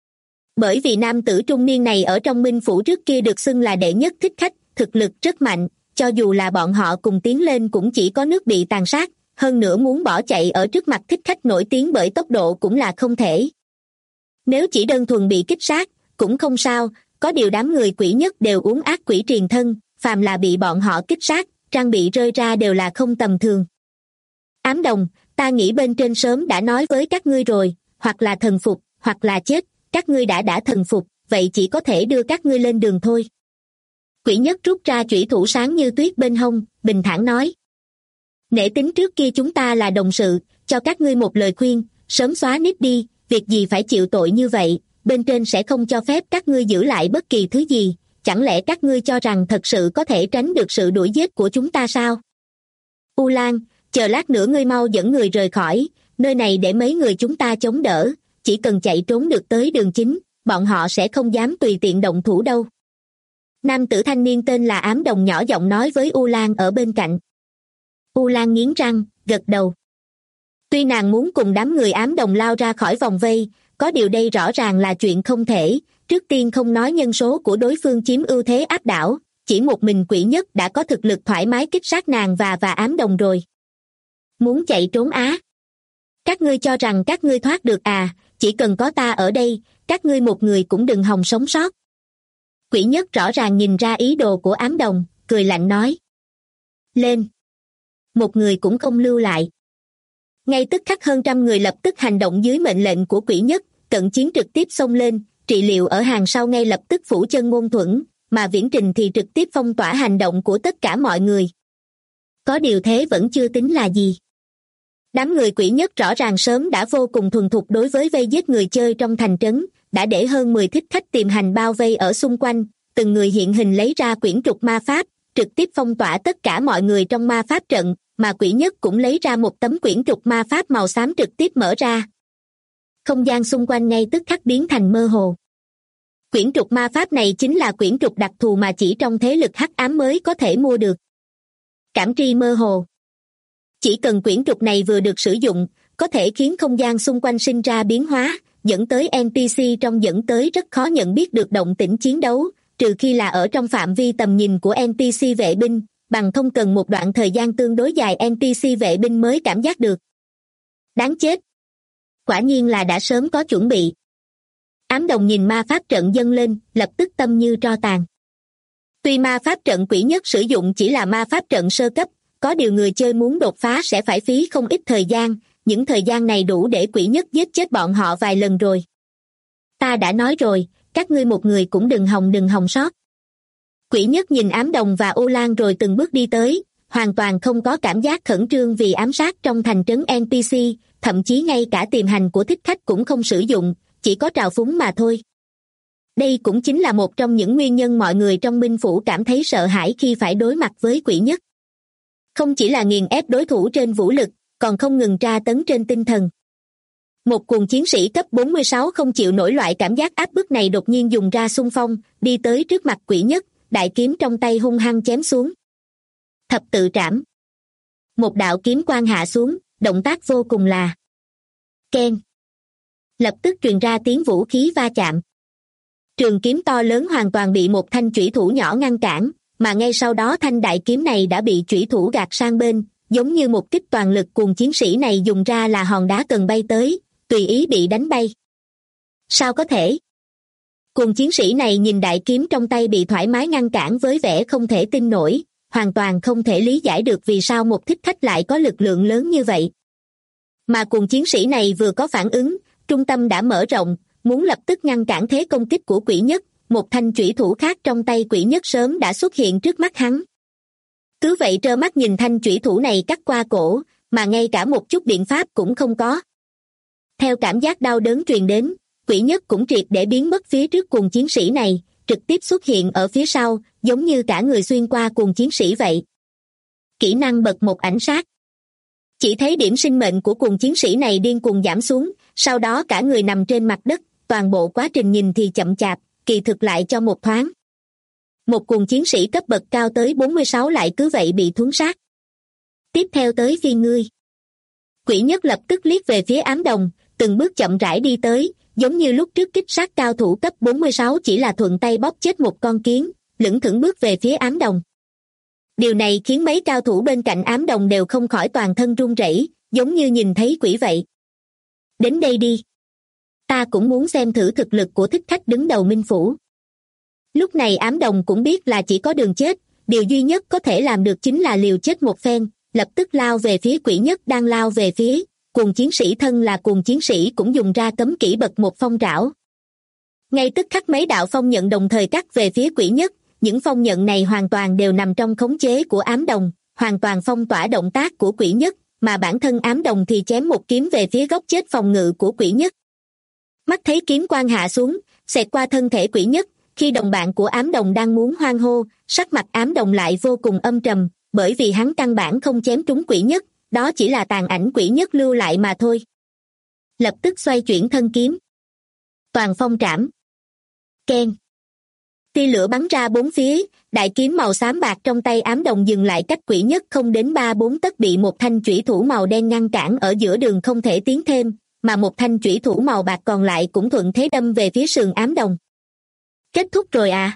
S2: Bởi vì nam tử trung niên này ở trong Minh Phủ trước kia được xưng là đệ nhất thích khách, thực lực rất mạnh, cho dù là bọn họ cùng tiến lên cũng chỉ có nước bị tàn sát, hơn nữa muốn bỏ chạy ở trước mặt thích khách nổi tiếng bởi tốc độ cũng là không thể. Nếu chỉ đơn thuần bị kích sát, cũng không sao, có điều đám người quỷ nhất đều uống ác quỷ triền thân, phàm là bị bọn họ kích sát, trang bị rơi ra đều là không tầm thường. Ám đồng, ta nghĩ bên trên sớm đã nói với các ngươi rồi, hoặc là thần phục, hoặc là chết, các ngươi đã thần phục, vậy chỉ có thể đưa các ngươi lên đường thôi. Quỷ nhất rút ra chủy thủ sáng như tuyết bên hông, bình thản nói. Nể tính trước kia chúng ta là đồng sự, cho các ngươi một lời khuyên, sớm xóa nít đi, việc gì phải chịu tội như vậy, bên trên sẽ không cho phép các ngươi giữ lại bất kỳ thứ gì, chẳng lẽ các ngươi cho rằng thật sự có thể tránh được sự đuổi giết của chúng ta sao? U Lan, chờ lát nữa ngươi mau dẫn người rời khỏi, nơi này để mấy người chúng ta chống đỡ, chỉ cần chạy trốn được tới đường chính, bọn họ sẽ không dám tùy tiện động thủ đâu. Nam tử thanh niên tên là Ám Đồng nhỏ giọng nói với U Lan ở bên cạnh. U Lan nghiến răng, gật đầu. Tuy nàng muốn cùng đám người Ám Đồng lao ra khỏi vòng vây, có điều đây rõ ràng là chuyện không thể, trước tiên không nói nhân số của đối phương chiếm ưu thế áp đảo, chỉ một mình quỷ nhất đã có thực lực thoải mái kích sát nàng và Ám Đồng rồi. Muốn chạy trốn á? Các ngươi cho rằng các ngươi thoát được à, chỉ cần có ta ở đây, các ngươi một người cũng đừng hòng sống sót. Quỷ nhất rõ ràng nhìn ra ý đồ của Ám Đồng, cười lạnh nói. Lên! Một người cũng không lưu lại. Ngay tức khắc hơn trăm người lập tức hành động dưới mệnh lệnh của quỷ nhất, cận chiến trực tiếp xông lên, trị liệu ở hàng sau ngay lập tức phủ chân ngôn thuẫn, mà Viễn Trình thì trực tiếp phong tỏa hành động của tất cả mọi người. Có điều thế vẫn chưa tính là gì. Đám người quỷ nhất rõ ràng sớm đã vô cùng thuần thục đối với vây giết người chơi trong thành trấn, đã để hơn 10 thích khách tiềm hành bao vây ở xung quanh, từng người hiện hình lấy ra quyển trục ma pháp, trực tiếp phong tỏa tất cả mọi người trong ma pháp trận, mà quỷ nhất cũng lấy ra một tấm quyển trục ma pháp màu xám trực tiếp mở ra. Không gian xung quanh ngay tức khắc biến thành mơ hồ. Quyển trục ma pháp này chính là quyển trục đặc thù mà chỉ trong thế lực hắc ám mới có thể mua được. Cảm tri mơ hồ. Chỉ cần quyển trục này vừa được sử dụng, có thể khiến không gian xung quanh sinh ra biến hóa, dẫn tới NPC trong dẫn tới rất khó nhận biết được động tĩnh chiến đấu, trừ khi là ở trong phạm vi tầm nhìn của NPC vệ binh, bằng không cần một đoạn thời gian tương đối dài NPC vệ binh mới cảm giác được. Đáng chết! Quả nhiên là đã sớm có chuẩn bị. Ám đồng nhìn ma pháp trận dâng lên, lập tức tâm như tro tàn. Tuy ma pháp trận quỷ nhất sử dụng chỉ là ma pháp trận sơ cấp, có điều người chơi muốn đột phá sẽ phải phí không ít thời gian, những thời gian này đủ để quỷ nhất giết chết bọn họ vài lần rồi. Ta đã nói rồi, các ngươi một người cũng đừng hòng sót. Quỷ nhất nhìn ám đồng và ô lan rồi từng bước đi tới, hoàn toàn không có cảm giác khẩn trương vì ám sát trong thành trấn NPC, thậm chí ngay cả tiềm hành của thích khách cũng không sử dụng, chỉ có trào phúng mà thôi. Đây cũng chính là một trong những nguyên nhân mọi người trong binh phủ cảm thấy sợ hãi khi phải đối mặt với quỷ nhất. Không chỉ là nghiền ép đối thủ trên vũ lực, còn không ngừng tra tấn trên tinh thần. Một cuồng chiến sĩ cấp 46 không chịu nổi loại cảm giác áp bức này đột nhiên dùng ra xung phong, đi tới trước mặt quỷ nhất, đại kiếm trong tay hung hăng chém xuống. Thập tự trảm. Một đạo kiếm quang hạ xuống, động tác vô cùng là keng. Lập tức truyền ra tiếng vũ khí va chạm. Trường kiếm to lớn hoàn toàn bị một thanh chủy thủ nhỏ ngăn cản, mà ngay sau đó thanh đại kiếm này đã bị chủy thủ gạt sang bên, giống như một kích toàn lực cuồng chiến sĩ này dùng ra là hòn đá cần bay tới, tùy ý bị đánh bay. Sao có thể? Cuồng chiến sĩ này nhìn đại kiếm trong tay bị thoải mái ngăn cản với vẻ không thể tin nổi, hoàn toàn không thể lý giải được vì sao một thích khách lại có lực lượng lớn như vậy. Mà cuồng chiến sĩ này vừa có phản ứng, trung tâm đã mở rộng, muốn lập tức ngăn cản thế công kích của quỷ nhất, một thanh chủy thủ khác trong tay quỷ nhất sớm đã xuất hiện trước mắt hắn. Cứ vậy trơ mắt nhìn thanh chủy thủ này cắt qua cổ, mà ngay cả một chút biện pháp cũng không có. Theo cảm giác đau đớn truyền đến, quỷ nhất cũng triệt để biến mất phía trước cuồng chiến sĩ này, trực tiếp xuất hiện ở phía sau, giống như cả người xuyên qua cuồng chiến sĩ vậy. Kỹ năng bật một ảnh sát. Chỉ thấy điểm sinh mệnh của cuồng chiến sĩ này điên cuồng giảm xuống, sau đó cả người nằm trên mặt đất, toàn bộ quá trình nhìn thì chậm chạp, kỳ thực lại cho một thoáng. Một cuồng chiến sĩ cấp bậc cao tới 46 lại cứ vậy bị thuấn sát. Tiếp theo tới phiên ngươi. Quỷ nhất lập tức liếc về phía ám đồng, từng bước chậm rãi đi tới, giống như lúc trước kích sát cao thủ cấp 46 chỉ là thuận tay bóp chết một con kiến, lững thững bước về phía ám đồng. Điều này khiến mấy cao thủ bên cạnh ám đồng đều không khỏi toàn thân run rẩy, giống như nhìn thấy quỷ vậy. Đến đây đi. Ta cũng muốn xem thử thực lực của thích khách đứng đầu Minh Phủ. Lúc này ám đồng cũng biết là chỉ có đường chết, điều duy nhất có thể làm được chính là liều chết một phen, lập tức lao về phía quỷ nhất đang lao về phía. Cuồng chiến sĩ thân là cuồng chiến sĩ cũng dùng ra cấm kỹ bật một phong trảo. Ngay tức khắc mấy đạo phong nhận đồng thời cắt về phía quỷ nhất, những phong nhận này hoàn toàn đều nằm trong khống chế của ám đồng, hoàn toàn phong tỏa động tác của quỷ nhất, mà bản thân ám đồng thì chém một kiếm về phía góc chết phòng ngự của quỷ nhất. Mắt thấy kiếm quang hạ xuống, xẹt qua thân thể quỷ nhất, khi đồng bạn của ám đồng đang muốn hoan hô, sắc mặt ám đồng lại vô cùng âm trầm, bởi vì hắn căn bản không chém trúng quỷ nhất, đó chỉ là tàn ảnh quỷ nhất lưu lại mà thôi. Lập tức xoay chuyển thân kiếm. Toàn phong trảm. Keng. Tia lửa bắn ra bốn phía, đại kiếm màu xám bạc trong tay ám đồng dừng lại cách quỷ nhất không đến 3-4 tấc bị một thanh chủy thủ màu đen ngăn cản ở giữa đường không thể tiến thêm, mà một thanh chủy thủ màu bạc còn lại cũng thuận thế đâm về phía sườn ám đồng. Kết thúc rồi à?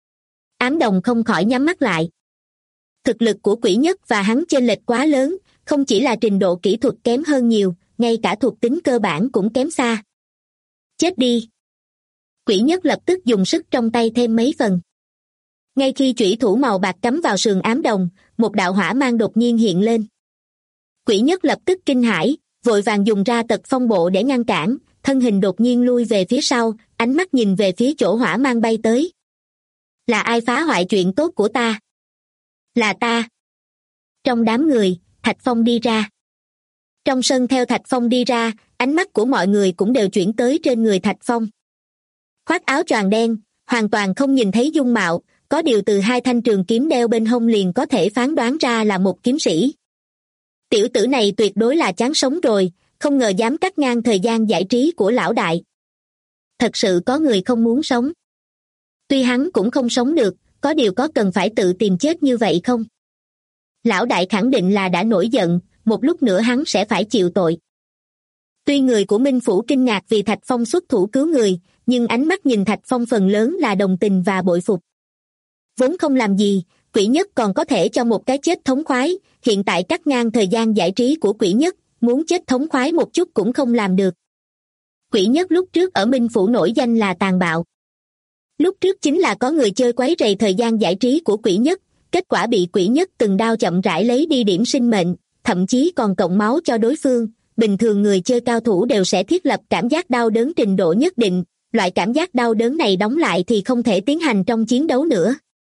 S2: Ám đồng không khỏi nhắm mắt lại. Thực lực của quỷ nhất và hắn chênh lệch quá lớn, không chỉ là trình độ kỹ thuật kém hơn nhiều, ngay cả thuộc tính cơ bản cũng kém xa. Chết đi! Quỷ nhất lập tức dùng sức trong tay thêm mấy phần. Ngay khi chủy thủ màu bạc cắm vào sườn ám đồng, một đạo hỏa mang đột nhiên hiện lên. Quỷ nhất lập tức kinh hãi, vội vàng dùng ra tật phong bộ để ngăn cản, thân hình đột nhiên lui về phía sau, ánh mắt nhìn về phía chỗ hỏa mang bay tới. Là ai phá hoại chuyện tốt của ta? Là ta. Trong đám người, Thạch Phong đi ra. Trong sân theo Thạch Phong đi ra, ánh mắt của mọi người cũng đều chuyển tới trên người Thạch Phong. Khoác áo choàng đen, hoàn toàn không nhìn thấy dung mạo, có điều từ hai thanh trường kiếm đeo bên hông liền có thể phán đoán ra là một kiếm sĩ. Tiểu tử này tuyệt đối là chán sống rồi, không ngờ dám cắt ngang thời gian giải trí của lão đại. Thật sự có người không muốn sống. Tuy hắn cũng không sống được, có điều có cần phải tự tìm chết như vậy không? Lão đại khẳng định là đã nổi giận, một lúc nữa hắn sẽ phải chịu tội. Tuy người của Minh Phủ kinh ngạc vì Thạch Phong xuất thủ cứu người, nhưng ánh mắt nhìn Thạch Phong phần lớn là đồng tình và bội phục. Vốn không làm gì, Quỷ Nhất còn có thể cho một cái chết thống khoái, hiện tại cắt ngang thời gian giải trí của Quỷ Nhất, muốn chết thống khoái một chút cũng không làm được. Quỷ Nhất lúc trước ở Minh Phủ nổi danh là tàn bạo. Lúc trước chính là có người chơi quấy rầy thời gian giải trí của Quỷ Nhất, kết quả bị Quỷ Nhất từng đao chậm rãi lấy đi điểm sinh mệnh, thậm chí còn cộng máu cho đối phương. Bình thường người chơi cao thủ đều sẽ thiết lập cảm giác đau đớn trình độ nhất định, loại cảm giác đau đớn này đóng lại thì không thể tiến hành trong chiến đấu nữa.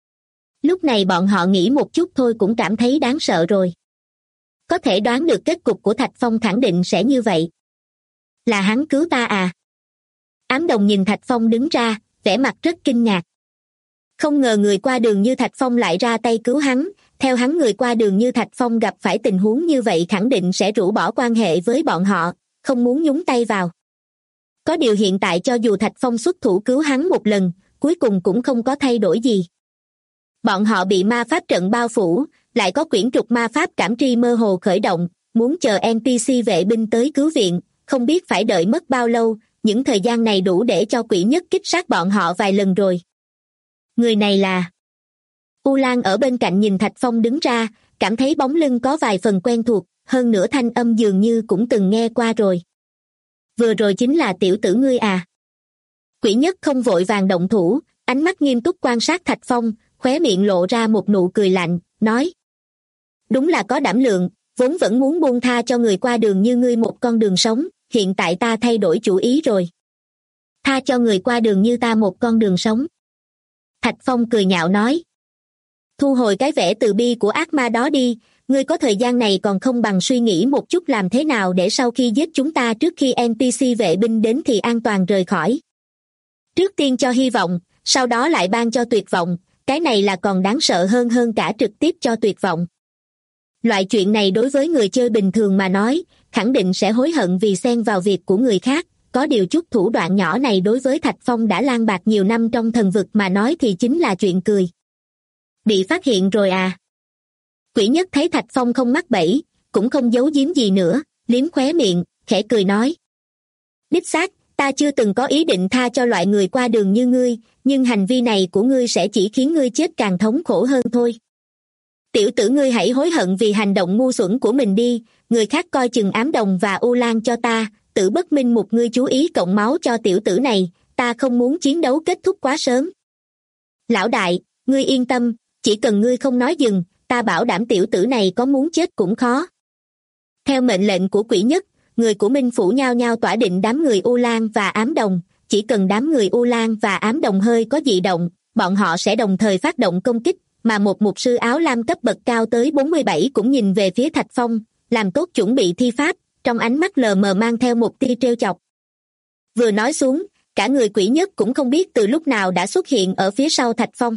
S2: Lúc này bọn họ nghĩ một chút thôi cũng cảm thấy đáng sợ rồi. Có thể đoán được kết cục của Thạch Phong khẳng định sẽ như vậy. Là hắn cứu ta à? Ám Đồng nhìn Thạch Phong đứng ra, vẻ mặt rất kinh ngạc. Không ngờ người qua đường như Thạch Phong lại ra tay cứu hắn, theo hắn người qua đường như Thạch Phong gặp phải tình huống như vậy khẳng định sẽ rũ bỏ quan hệ với bọn họ, không muốn nhúng tay vào. Có điều hiện tại cho dù Thạch Phong xuất thủ cứu hắn một lần, cuối cùng cũng không có thay đổi gì. Bọn họ bị ma pháp trận bao phủ, lại có quyển trục ma pháp cảm tri mơ hồ khởi động, muốn chờ NPC vệ binh tới cứu viện, không biết phải đợi mất bao lâu, những thời gian này đủ để cho Quỷ Nhất kích sát bọn họ vài lần rồi. Người này là... U Lan ở bên cạnh nhìn Thạch Phong đứng ra, cảm thấy bóng lưng có vài phần quen thuộc, hơn nữa thanh âm dường như cũng từng nghe qua rồi. Vừa rồi chính là tiểu tử ngươi à? Quỷ Nhất không vội vàng động thủ, ánh mắt nghiêm túc quan sát Thạch Phong, khóe miệng lộ ra một nụ cười lạnh, nói. Đúng là có đảm lượng, vốn vẫn muốn buông tha cho người qua đường như ngươi một con đường sống, hiện tại ta thay đổi chủ ý rồi. Tha cho người qua đường như ta một con đường sống. Thạch Phong cười nhạo nói. Thu hồi cái vẻ từ bi của ác ma đó đi, ngươi có thời gian này còn không bằng suy nghĩ một chút làm thế nào để sau khi giết chúng ta trước khi NPC vệ binh đến thì an toàn rời khỏi. Trước tiên cho hy vọng, sau đó lại ban cho tuyệt vọng, cái này là còn đáng sợ hơn cả trực tiếp cho tuyệt vọng. Loại chuyện này đối với người chơi bình thường mà nói, khẳng định sẽ hối hận vì xen vào việc của người khác, có điều chút thủ đoạn nhỏ này đối với Thạch Phong đã lang bạc nhiều năm trong thần vực mà nói thì chính là chuyện cười. Bị phát hiện rồi à? Quỷ Nhất thấy Thạch Phong không mắc bẫy, cũng không giấu giếm gì nữa, liếm khóe miệng, khẽ cười nói. Đích xác, ta chưa từng có ý định tha cho loại người qua đường như ngươi, nhưng hành vi này của ngươi sẽ chỉ khiến ngươi chết càng thống khổ hơn thôi. Tiểu tử ngươi hãy hối hận vì hành động ngu xuẩn của mình đi, người khác coi chừng Ám Đồng và U Lan cho ta, Tử Bất Minh một ngươi chú ý cộng máu cho tiểu tử này, ta không muốn chiến đấu kết thúc quá sớm. Lão đại, ngươi yên tâm, chỉ cần ngươi không nói dừng, ta bảo đảm tiểu tử này có muốn chết cũng khó. Theo mệnh lệnh của Quỷ Nhất, người của Minh Phủ nhao nhao tỏa định đám người U Lan và Ám Đồng, chỉ cần đám người U Lan và Ám Đồng hơi có dị động, bọn họ sẽ đồng thời phát động công kích, mà một mục sư áo lam cấp bậc cao tới 47 cũng nhìn về phía Thạch Phong, làm tốt chuẩn bị thi pháp, trong ánh mắt lờ mờ mang theo một tia trêu chọc. Vừa nói xuống, cả người Quỷ Nhất cũng không biết từ lúc nào đã xuất hiện ở phía sau Thạch Phong.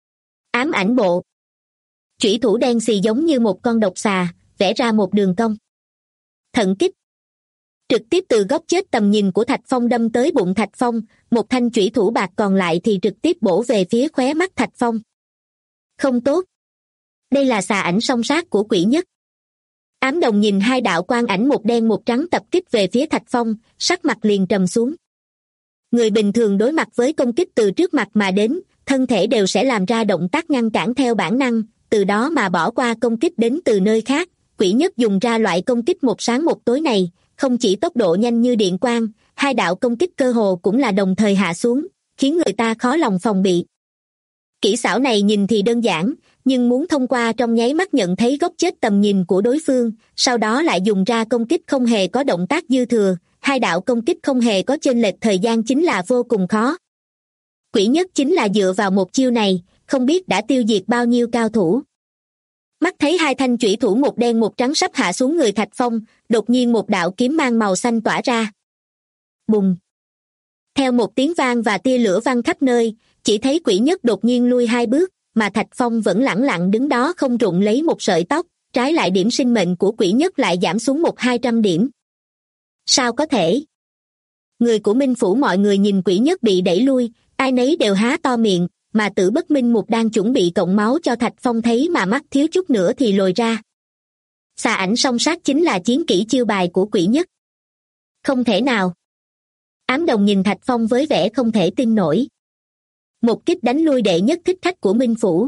S2: Ám ảnh bộ. Chủy thủ đen xì giống như một con độc xà, vẽ ra một đường cong. Thận kích. Trực tiếp từ góc chết tầm nhìn của Thạch Phong đâm tới bụng Thạch Phong, một thanh chủy thủ bạc còn lại thì trực tiếp bổ về phía khóe mắt Thạch Phong. Không tốt. Đây là xà ảnh song sát của Quỷ Nhất. Ám Đồng nhìn hai đạo quang ảnh một đen một trắng tập kích về phía Thạch Phong, sắc mặt liền trầm xuống. Người bình thường đối mặt với công kích từ trước mặt mà đến, thân thể đều sẽ làm ra động tác ngăn cản theo bản năng, từ đó mà bỏ qua công kích đến từ nơi khác. Quỷ Nhất dùng ra loại công kích một sáng một tối này, không chỉ tốc độ nhanh như điện quang, hai đạo công kích cơ hồ cũng là đồng thời hạ xuống, khiến người ta khó lòng phòng bị. Kỹ xảo này nhìn thì đơn giản, nhưng muốn thông qua trong nháy mắt nhận thấy góc chết tầm nhìn của đối phương, sau đó lại dùng ra công kích không hề có động tác dư thừa, hai đạo công kích không hề có chênh lệch thời gian chính là vô cùng khó. Quỷ Nhất chính là dựa vào một chiêu này, không biết đã tiêu diệt bao nhiêu cao thủ. Mắt thấy hai thanh chủy thủ một đen một trắng sắp hạ xuống người Thạch Phong, đột nhiên một đạo kiếm mang màu xanh tỏa ra. Bùng! Theo một tiếng vang và tia lửa văng khắp nơi, chỉ thấy Quỷ Nhất đột nhiên lui hai bước, mà Thạch Phong vẫn lẳng lặng đứng đó không rụng lấy một sợi tóc, trái lại điểm sinh mệnh của Quỷ Nhất lại giảm xuống 100-200 điểm. Sao có thể? Người của Minh Phủ mọi người nhìn Quỷ Nhất bị đẩy lui, ai nấy đều há to miệng, mà Tử Bất Minh Mục đang chuẩn bị cộng máu cho Thạch Phong thấy mà mắt thiếu chút nữa thì lồi ra. Xà ảnh song sát chính là chiến kỹ chiêu bài của Quỷ Nhất. Không thể nào. Ám Đồng nhìn Thạch Phong với vẻ không thể tin nổi. Một kích đánh lui đệ nhất thích khách của Minh Phủ.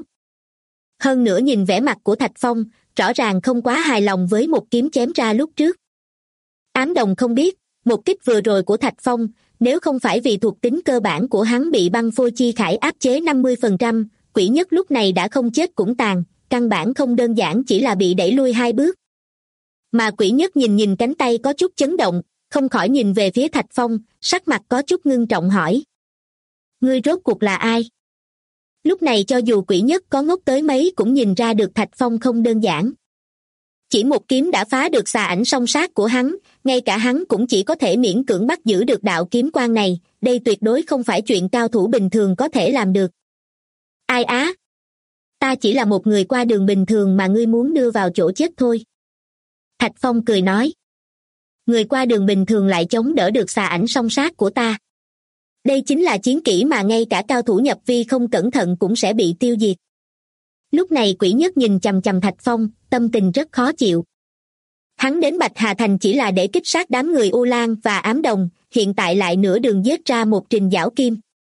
S2: Hơn nữa nhìn vẻ mặt của Thạch Phong, rõ ràng không quá hài lòng với một kiếm chém ra lúc trước. Ám Đồng không biết, một kích vừa rồi của Thạch Phong, nếu không phải vì thuộc tính cơ bản của hắn bị băng phôi chi khải áp chế 50%, Quỷ Nhất lúc này đã không chết cũng tàn, căn bản không đơn giản chỉ là bị đẩy lui hai bước. Mà Quỷ Nhất nhìn cánh tay có chút chấn động, không khỏi nhìn về phía Thạch Phong, sắc mặt có chút ngưng trọng hỏi. Ngươi rốt cuộc là ai? Lúc này cho dù Quỷ Nhất có ngốc tới mấy cũng nhìn ra được Thạch Phong không đơn giản. Chỉ một kiếm đã phá được xà ảnh song sát của hắn, ngay cả hắn cũng chỉ có thể miễn cưỡng bắt giữ được đạo kiếm quang này, đây tuyệt đối không phải chuyện cao thủ bình thường có thể làm được. Ai á? Ta chỉ là một người qua đường bình thường mà ngươi muốn đưa vào chỗ chết thôi. Thạch Phong cười nói. Người qua đường bình thường lại chống đỡ được xà ảnh song sát của ta. Đây chính là chiến kỹ mà ngay cả cao thủ nhập vi không cẩn thận cũng sẽ bị tiêu diệt. Lúc này Quỷ Nhất nhìn chằm chằm Thạch Phong, tâm tình rất khó chịu. Hắn đến Bạch Hà Thành chỉ là để kích sát đám người U Lan và Ám Đồng, hiện tại lại nửa đường giết ra một Trình Giảo Kim.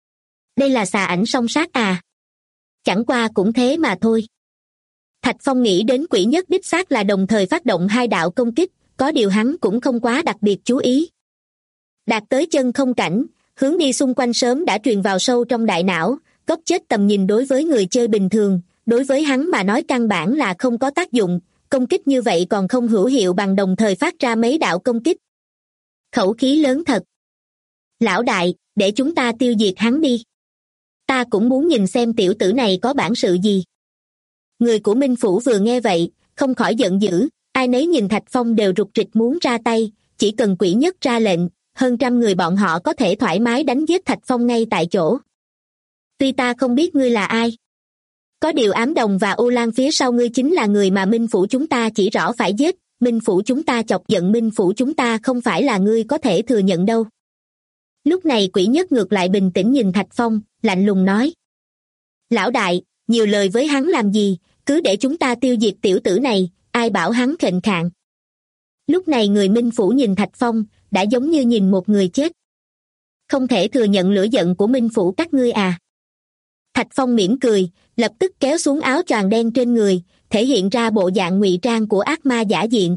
S2: Đây là xà ảnh song sát à? Chẳng qua cũng thế mà thôi. Thạch Phong nghĩ đến Quỷ Nhất đích xác là đồng thời phát động hai đạo công kích, có điều hắn cũng không quá đặc biệt chú ý. Đạt tới chân không cảnh, hướng đi xung quanh sớm đã truyền vào sâu trong đại não, góc chết tầm nhìn đối với người chơi bình thường, đối với hắn mà nói căn bản là không có tác dụng, công kích như vậy còn không hữu hiệu bằng đồng thời phát ra mấy đạo công kích. Khẩu khí lớn thật. Lão đại, để chúng ta tiêu diệt hắn đi. Ta cũng muốn nhìn xem tiểu tử này có bản sự gì. Người của Minh Phủ vừa nghe vậy, không khỏi giận dữ, ai nấy nhìn Thạch Phong đều rục rịch muốn ra tay, chỉ cần Quỷ Nhất ra lệnh, hơn trăm người bọn họ có thể thoải mái đánh giết Thạch Phong ngay tại chỗ. Tuy ta không biết ngươi là ai. Có điều Ám Đồng và U Lan phía sau ngươi chính là người mà Minh Phủ chúng ta chỉ rõ phải giết, Minh Phủ chúng ta chọc giận Minh Phủ chúng ta không phải là ngươi có thể thừa nhận đâu. Lúc này Quỷ Nhất ngược lại bình tĩnh nhìn Thạch Phong, lạnh lùng nói. Lão đại, nhiều lời với hắn làm gì, cứ để chúng ta tiêu diệt tiểu tử này, ai bảo hắn khệnh khạng. Lúc này người Minh Phủ nhìn Thạch Phong, đã giống như nhìn một người chết. Không thể thừa nhận lửa giận của Minh Phủ các ngươi à? Thạch Phong mỉm cười, lập tức kéo xuống áo choàng đen trên người, thể hiện ra bộ dạng ngụy trang của ác ma giả diện.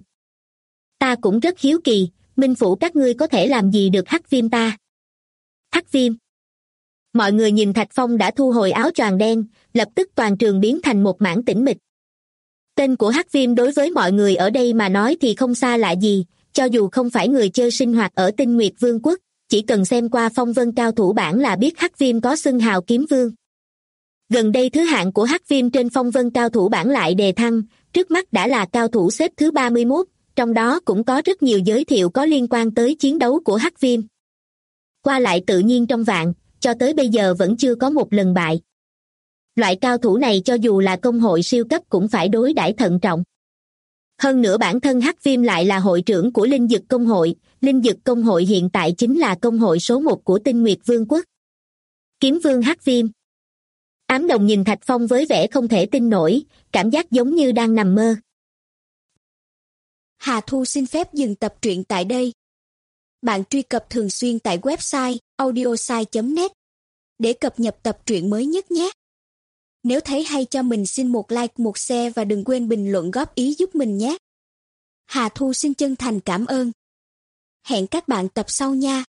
S2: Ta cũng rất hiếu kỳ, Minh Phủ các ngươi có thể làm gì được Hắc Viêm ta? Hắc Viêm. Mọi người nhìn Thạch Phong đã thu hồi áo choàng đen, lập tức toàn trường biến thành một mảng tĩnh mịch. Tên của Hắc Viêm đối với mọi người ở đây mà nói thì không xa lạ gì, cho dù không phải người chơi sinh hoạt ở Tinh Nguyệt Vương quốc, chỉ cần xem qua phong vân cao thủ bản là biết Hắc Viêm có xưng hào kiếm vương. Gần đây thứ hạng của Hắc Viêm trên phong vân cao thủ bản lại đề thăng, trước mắt đã là cao thủ xếp thứ 31, trong đó cũng có rất nhiều giới thiệu có liên quan tới chiến đấu của Hắc Viêm. Qua lại tự nhiên trong vạn, cho tới bây giờ vẫn chưa có một lần bại. Loại cao thủ này cho dù là công hội siêu cấp cũng phải đối đãi thận trọng. Hơn nữa bản thân Hắc Viêm lại là hội trưởng của Linh Dực Công hội, Linh Dực Công hội hiện tại chính là công hội số 1 của Tinh Nguyệt Vương quốc. Kiếm Vương Hắc Viêm. Ám Đồng nhìn Thạch Phong với vẻ không thể tin nổi, cảm giác giống như đang nằm mơ.
S3: Hà Thu xin phép dừng tập truyện tại đây. Bạn truy cập thường xuyên tại website audiosai.net để cập nhật tập truyện mới nhất nhé. Nếu thấy hay cho mình xin một like, một share và đừng quên bình luận góp ý giúp mình nhé. Hà Thu xin chân thành cảm ơn. Hẹn các bạn tập sau nha.